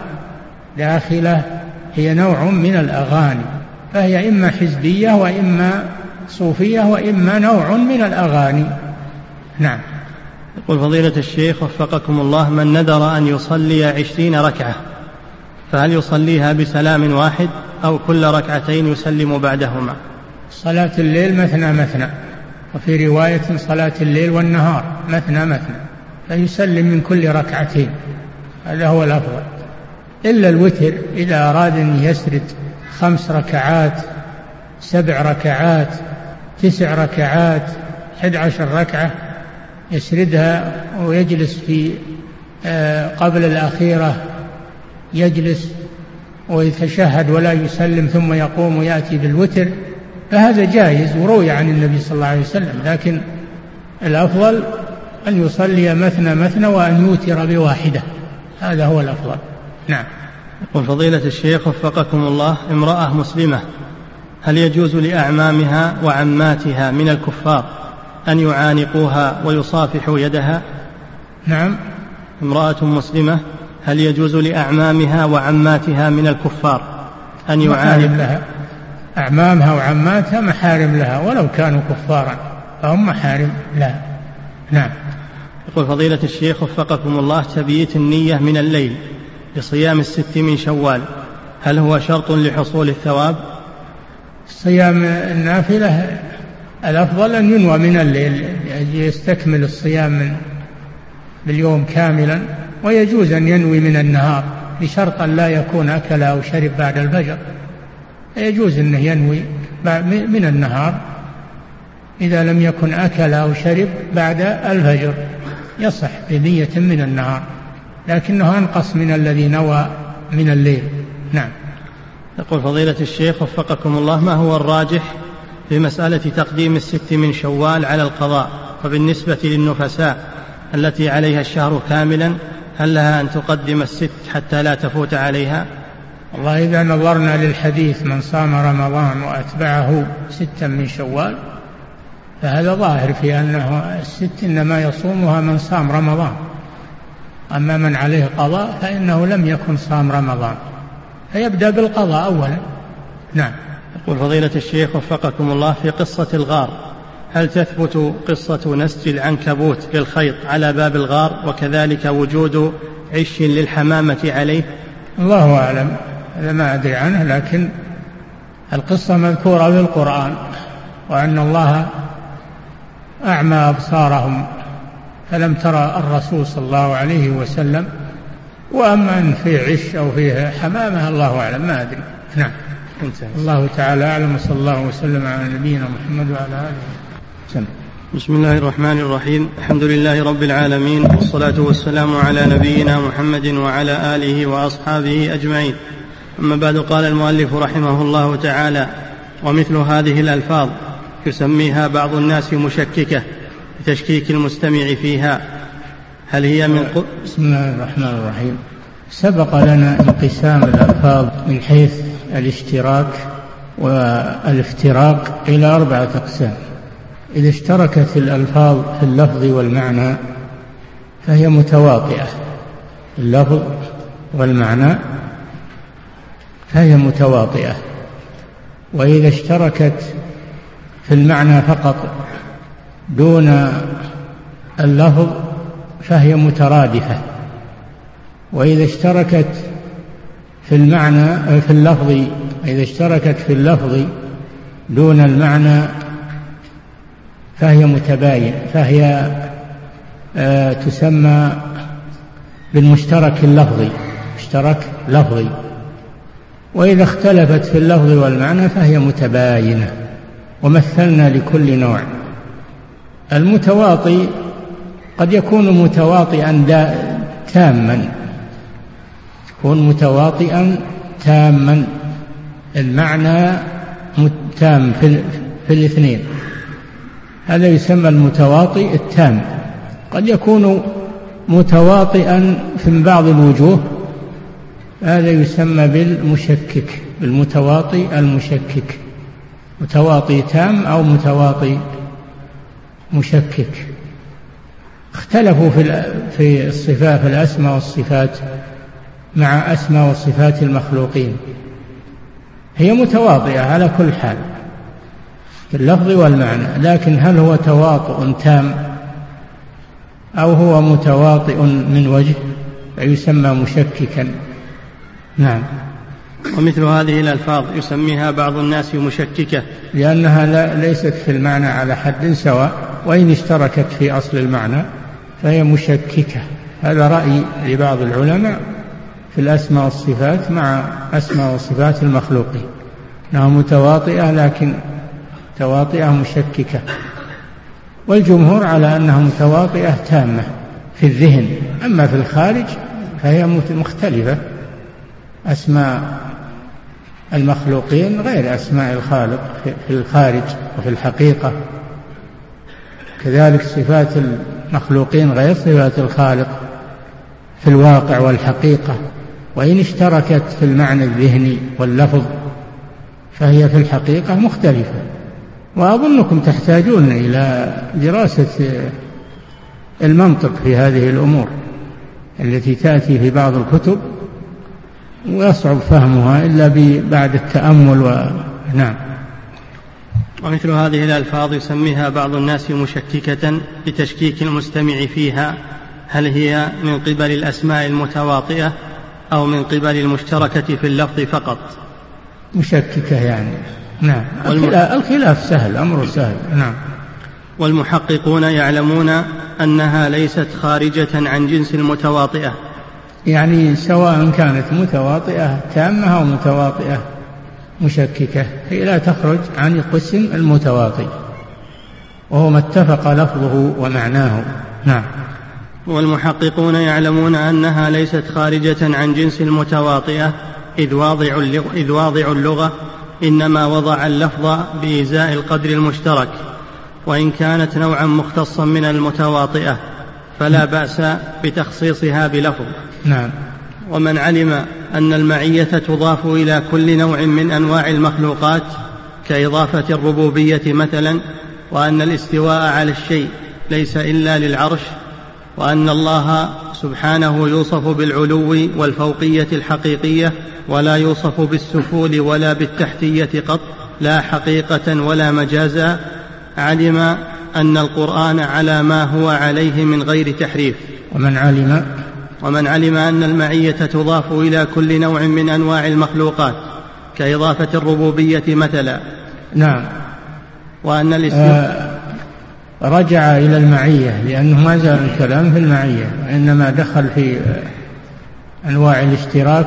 داخلة هي نوع من الأغاني، فهي إما حزبية وإما صوفية وإما نوع من الأغاني. نعم. يقول فضيلة الشيخ وفقكم الله: من نذر أن يصلي عشرين ركعة فهل يصليها بسلام واحد أو كل ركعتين يسلم بعدهما؟ صلاة الليل مثنى مثنى، وفي رواية صلاة الليل والنهار مثنى مثنى، فيسلم من كل ركعتين، هذا هو الأفضل. إلا الوتر إذا أراد أن يسرد خمس ركعات، سبع ركعات، تسع ركعات، أحد عشر ركعة يسردها ويجلس في قبل الأخيرة، يجلس ويتشهد ولا يسلم ثم يقوم ويأتي بالوتر، فهذا جائز وروي عن النبي صلى الله عليه وسلم. لكن الأفضل أن يصلي مثنى مثنى وأن يوتر بواحدة، هذا هو الأفضل. نعم. يقول فضيلة الشيخ وفقكم الله: امرأة مسلمة هل يجوز لأعمامها وعماتها من الكفار أن يعانقوها ويصافحوا يدها؟ نعم. امرأة مسلمة هل يجوز لأعمامها وعماتها من الكفار أن يعانقوها؟ لها أعمامها وعماتها محارم لها ولو كانوا كفارا، فهم محارم لها. نعم. يقول فضيلة الشيخ وفقكم الله: تبييت النية من الليل لصيام الست من شوال هل هو شرط لحصول الثواب؟ صيام النافلة الأفضل أن ينوى من الليل يستكمل الصيام من باليوم كاملا، ويجوز أن ينوي من النهار بشرط أن لا يكون أكل أو شرب بعد الفجر، يجوز أنه ينوي من النهار إذا لم يكن أكل أو شرب بعد الفجر، يصح بنية من النهار، لكنه أنقص من الذي نوى من الليل. نعم. يقول فضيلة الشيخ وفقكم الله: ما هو الراجح في مسألة تقديم الست من شوال على القضاء؟ وبالنسبة للنفساء التي عليها الشهر كاملا هل لها أن تقدم الست حتى لا تفوت عليها؟ والله إذا نظرنا للحديث من صام رمضان وأتبعه ستا من شوال فهذا ظاهر في أنه الست إنما يصومها من صام رمضان، أما من عليه قضاء فإنه لم يكن صام رمضان، فيبدأ بالقضاء أولا. نعم. يقول فضيلة الشيخ وفقكم الله: في قصة الغار هل تثبت قصة نسج العنكبوت بالخيط على باب الغار وكذلك وجود عش للحمامة عليه؟ الله أعلم، هذا ما أدري عنه، لكن القصة مذكورة في القرآن، وأن الله أعمى أبصارهم فلم ترى الرسول صلى الله عليه وسلم، وأما أن في عش أو فيه حمامة الله أعلم، ما أدري. نعم. الله تعالى أعلم، صلى الله وسلم على نبينا محمد وعلى آله وسلم. بسم الله الرحمن الرحيم. الحمد لله رب العالمين، والصلاة والسلام على نبينا محمد وعلى آله وأصحابه أجمعين. أما بعد، قال المؤلف رحمه الله تعالى: ومثل هذه الألفاظ يسميها بعض الناس مشككة لتشكيك المستمع فيها، هل هي من ق... بسم الله الرحمن الرحيم. سبق لنا انقسام الألفاظ من حيث الاشتراك والافتراق إلى أربعة أقسام. إذا اشتركت الألفاظ في اللفظ والمعنى فهي متواطئة، اللفظ والمعنى فهي متواطئة. وإذا اشتركت في المعنى فقط دون اللفظ فهي مترادفة. وإذا اشتركت في المعنى في اللفظ إذا اشتركت في اللفظ دون المعنى فهي متباين، فهي آه تسمى بالمشترك اللفظي، مشترك لفظي. وإذا اختلفت في اللفظ والمعنى فهي متباينة. ومثلنا لكل نوع. المتواطي قد يكون متواطئا تاما يكون متواطئا تاما، المعنى تام في, في الاثنين، هذا يسمى المتواطئ التام. قد يكون متواطئا في بعض الوجوه، هذا يسمى بالمشكك، بالمتواطئ المشكك، متواطئ تام أو متواطئ مشكك. اختلفوا في الصفات، في الأسماء والصفات مع أسماء وصفات المخلوقين، هي متواطئة على كل حال في اللفظ والمعنى، لكن هل هو تواطؤ تام أو هو متواطئ من وجه فيسمى مشككا. نعم. ومثل هذه الألفاظ يسميها بعض الناس مشككة لأنها لا ليست في المعنى على حد سواء، وإن اشتركت في أصل المعنى فهي مشككة. هذا رأي لبعض العلماء في الأسماء والصفات مع أسماء وصفات المخلوقين، أنها متواطئة لكن متواطئة مشككة، والجمهور على أنها متواطئة تامة في الذهن. أما في الخارج فهي مختلفة، أسماء المخلوقين غير أسماء الخالق في الخارج وفي الحقيقة، كذلك صفات المخلوقين غير صفات الخالق في الواقع والحقيقة، وإن اشتركت في المعنى الذهني واللفظ فهي في الحقيقة مختلفة. وأظنكم تحتاجون إلى دراسة المنطق في هذه الأمور التي تأتي في بعض الكتب ويصعب فهمها إلا بعد التأمل و... نعم. ومثل هذه الألفاظ يسميها بعض الناس مشككة لتشكيك المستمع فيها، هل هي من قبل الأسماء المتواطئة أو من قبل المشتركة في اللفظ فقط؟ مشككة يعني. نعم. الخلاف سهل، أمر سهل. نعم. والمحققون يعلمون أنها ليست خارجة عن جنس المتواطئة، يعني سواء كانت متواطئة تامة أو متواطئة مشككة هي لا تخرج عن قسم المتواطئ، وهو ما اتفق لفظه ومعناه. نعم. والمحققون يعلمون أنها ليست خارجة عن جنس المتواطئة، إذ واضع اللغة, إذ واضع اللغة إنما وضع اللفظ بإزاء القدر المشترك، وإن كانت نوعا مختصا من المتواطئة فلا بأس بتخصيصها بلفظ. نعم. ومن علم أن المعية تضاف إلى كل نوع من أنواع المخلوقات كإضافة الربوبية مثلا، وأن الاستواء على الشيء ليس إلا للعرش، وأن الله سبحانه يوصف بالعلو والفوقية الحقيقية ولا يوصف بالسفول ولا بالتحتية قط، لا حقيقة ولا مجازا، علم أن القرآن على ما هو عليه من غير تحريف. ومن علم ومن علم أن المعية تضاف إلى كل نوع من أنواع المخلوقات كإضافة الربوبية مثلا. نعم. وأن الاستواء آه رجع إلى المعية لأنه ما زال الكلام في المعية، إنما دخل في أنواع الاشتراك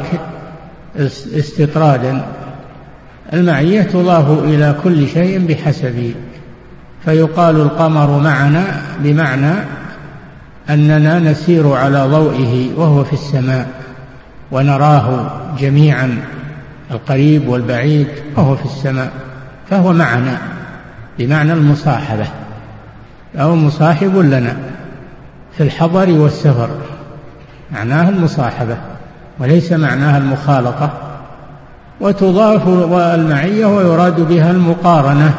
استطرادا. المعية تضاف إلى كل شيء بحسبه، فيقال القمر معنا بمعنى أننا نسير على ضوئه وهو في السماء ونراه جميعا، القريب والبعيد وهو في السماء، فهو معنا بمعنى المصاحبة، أو مصاحب لنا في الحضر والسفر، معناها المصاحبة وليس معناها المخالطة. وتضاف المعية ويراد بها المقارنة،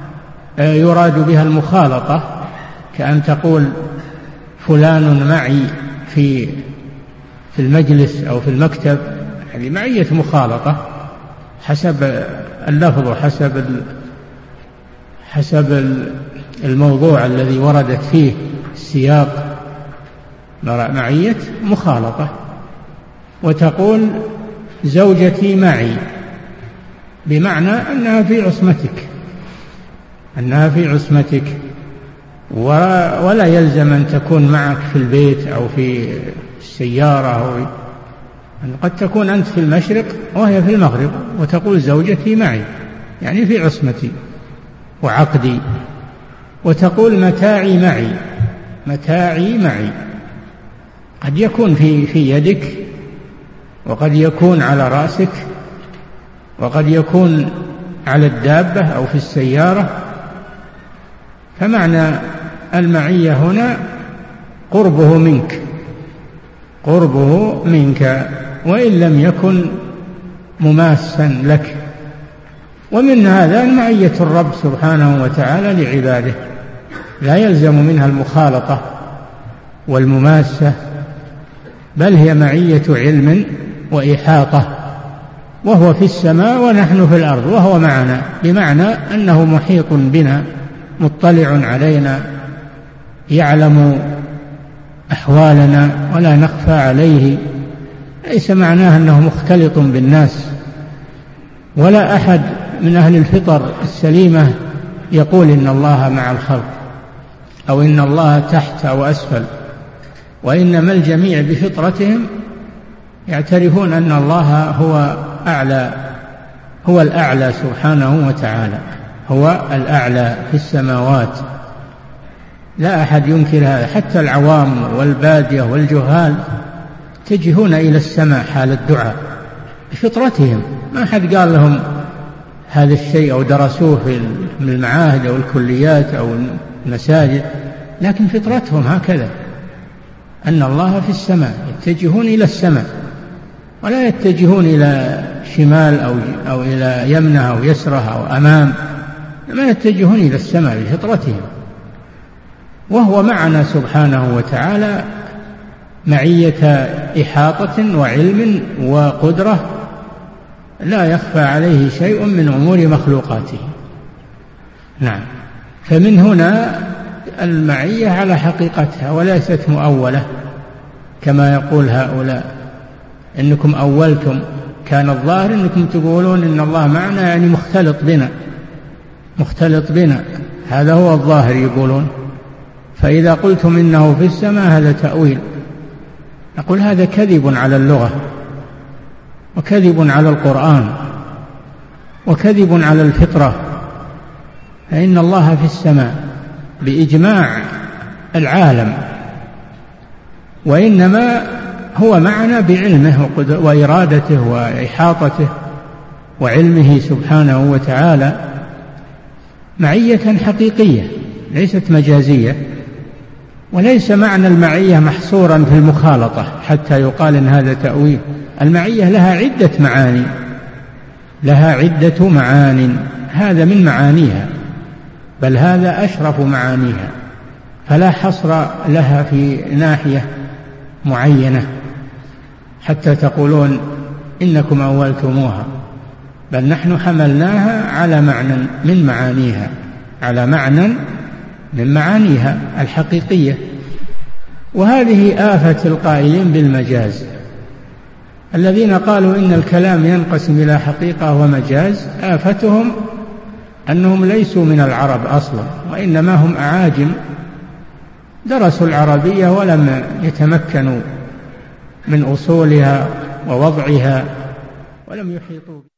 يراد بها المخالطة، كأن تقول فلان معي في في المجلس أو في المكتب، هذه معية مخالطة حسب اللفظ وحسب حسب الموضوع الذي وردت فيه السياق، معية مخالطة. وتقول زوجتي معي بمعنى أنها في عصمتك، أنها في عصمتك، ولا يلزم أن تكون معك في البيت أو في السيارة، أو قد تكون أنت في المشرق وهي في المغرب وتقول زوجتي معي، يعني في عصمتي وعقدي. وتقول متاعي معي، متاعي معي قد يكون في في يدك وقد يكون على رأسك، وقد يكون على الدابة أو في السيارة. فمعنى المعية هنا قربه منك، قربه منك وإن لم يكن مماسا لك. ومن هذا معية الرب سبحانه وتعالى لعباده، لا يلزم منها المخالطة والمماسة، بل هي معية علم وإحاطة، وهو في السماء ونحن في الأرض، وهو معنا، بمعنى أنه محيط بنا مطلع علينا يعلم أحوالنا ولا نخفى عليه. ليس معناه أنه مختلط بالناس، ولا أحد من أهل الفطر السليمة يقول إن الله مع الخلق أو إن الله تحت أو أسفل، وإنما الجميع بفطرتهم يعترفون أن الله هو أعلى، هو الأعلى سبحانه وتعالى، هو الأعلى في السماوات. لا أحد ينكر هذا، حتى العوام والبادية والجهال يتجهون إلى السماء حال الدعاء بفطرتهم، ما أحد قال لهم هذا الشيء أو درسوه في المعاهد أو الكليات أو المساجد، لكن فطرتهم هكذا، أن الله في السماء، يتجهون إلى السماء ولا يتجهون إلى شمال أو, أو إلى يمنه أو يسره أو أمام، ما يتجهون إلى السماء بفطرتهم. وهو معنا سبحانه وتعالى معية إحاطة وعلم وقدرة لا يخفى عليه شيء من أمور مخلوقاته. نعم. فمن هنا المعية على حقيقتها وليست مؤولة كما يقول هؤلاء، إنكم أولتم، كان الظاهر إنكم تقولون إن الله معنا يعني مختلط بنا، مختلط بنا، هذا هو الظاهر يقولون. فإذا قلتم إنه في السماء هذا تأويل، نقول هذا كذب على اللغة، وكذب على القرآن، وكذب على الفطرة. فإن الله في السماء بإجماع العالم، وإنما هو معنا بعلمه وإرادته وإحاطته وعلمه سبحانه وتعالى، معية حقيقية ليست مجازية. وليس معنى المعية محصورا في المخالطة حتى يقال إن هذا تأويل. المعية لها عدة معاني، لها عدة معان، هذا من معانيها، بل هذا أشرف معانيها، فلا حصر لها في ناحية معينة حتى تقولون إنكم أولتموها، بل نحن حملناها على معنى من معانيها، على معنى من معانيها الحقيقية. وهذه آفة القائلين بالمجاز، الذين قالوا إن الكلام ينقسم إلى حقيقة ومجاز، آفتهم أنهم ليسوا من العرب أصلا، وإنما هم أعاجم درسوا العربية ولم يتمكنوا من أصولها ووضعها ولم يحيطوا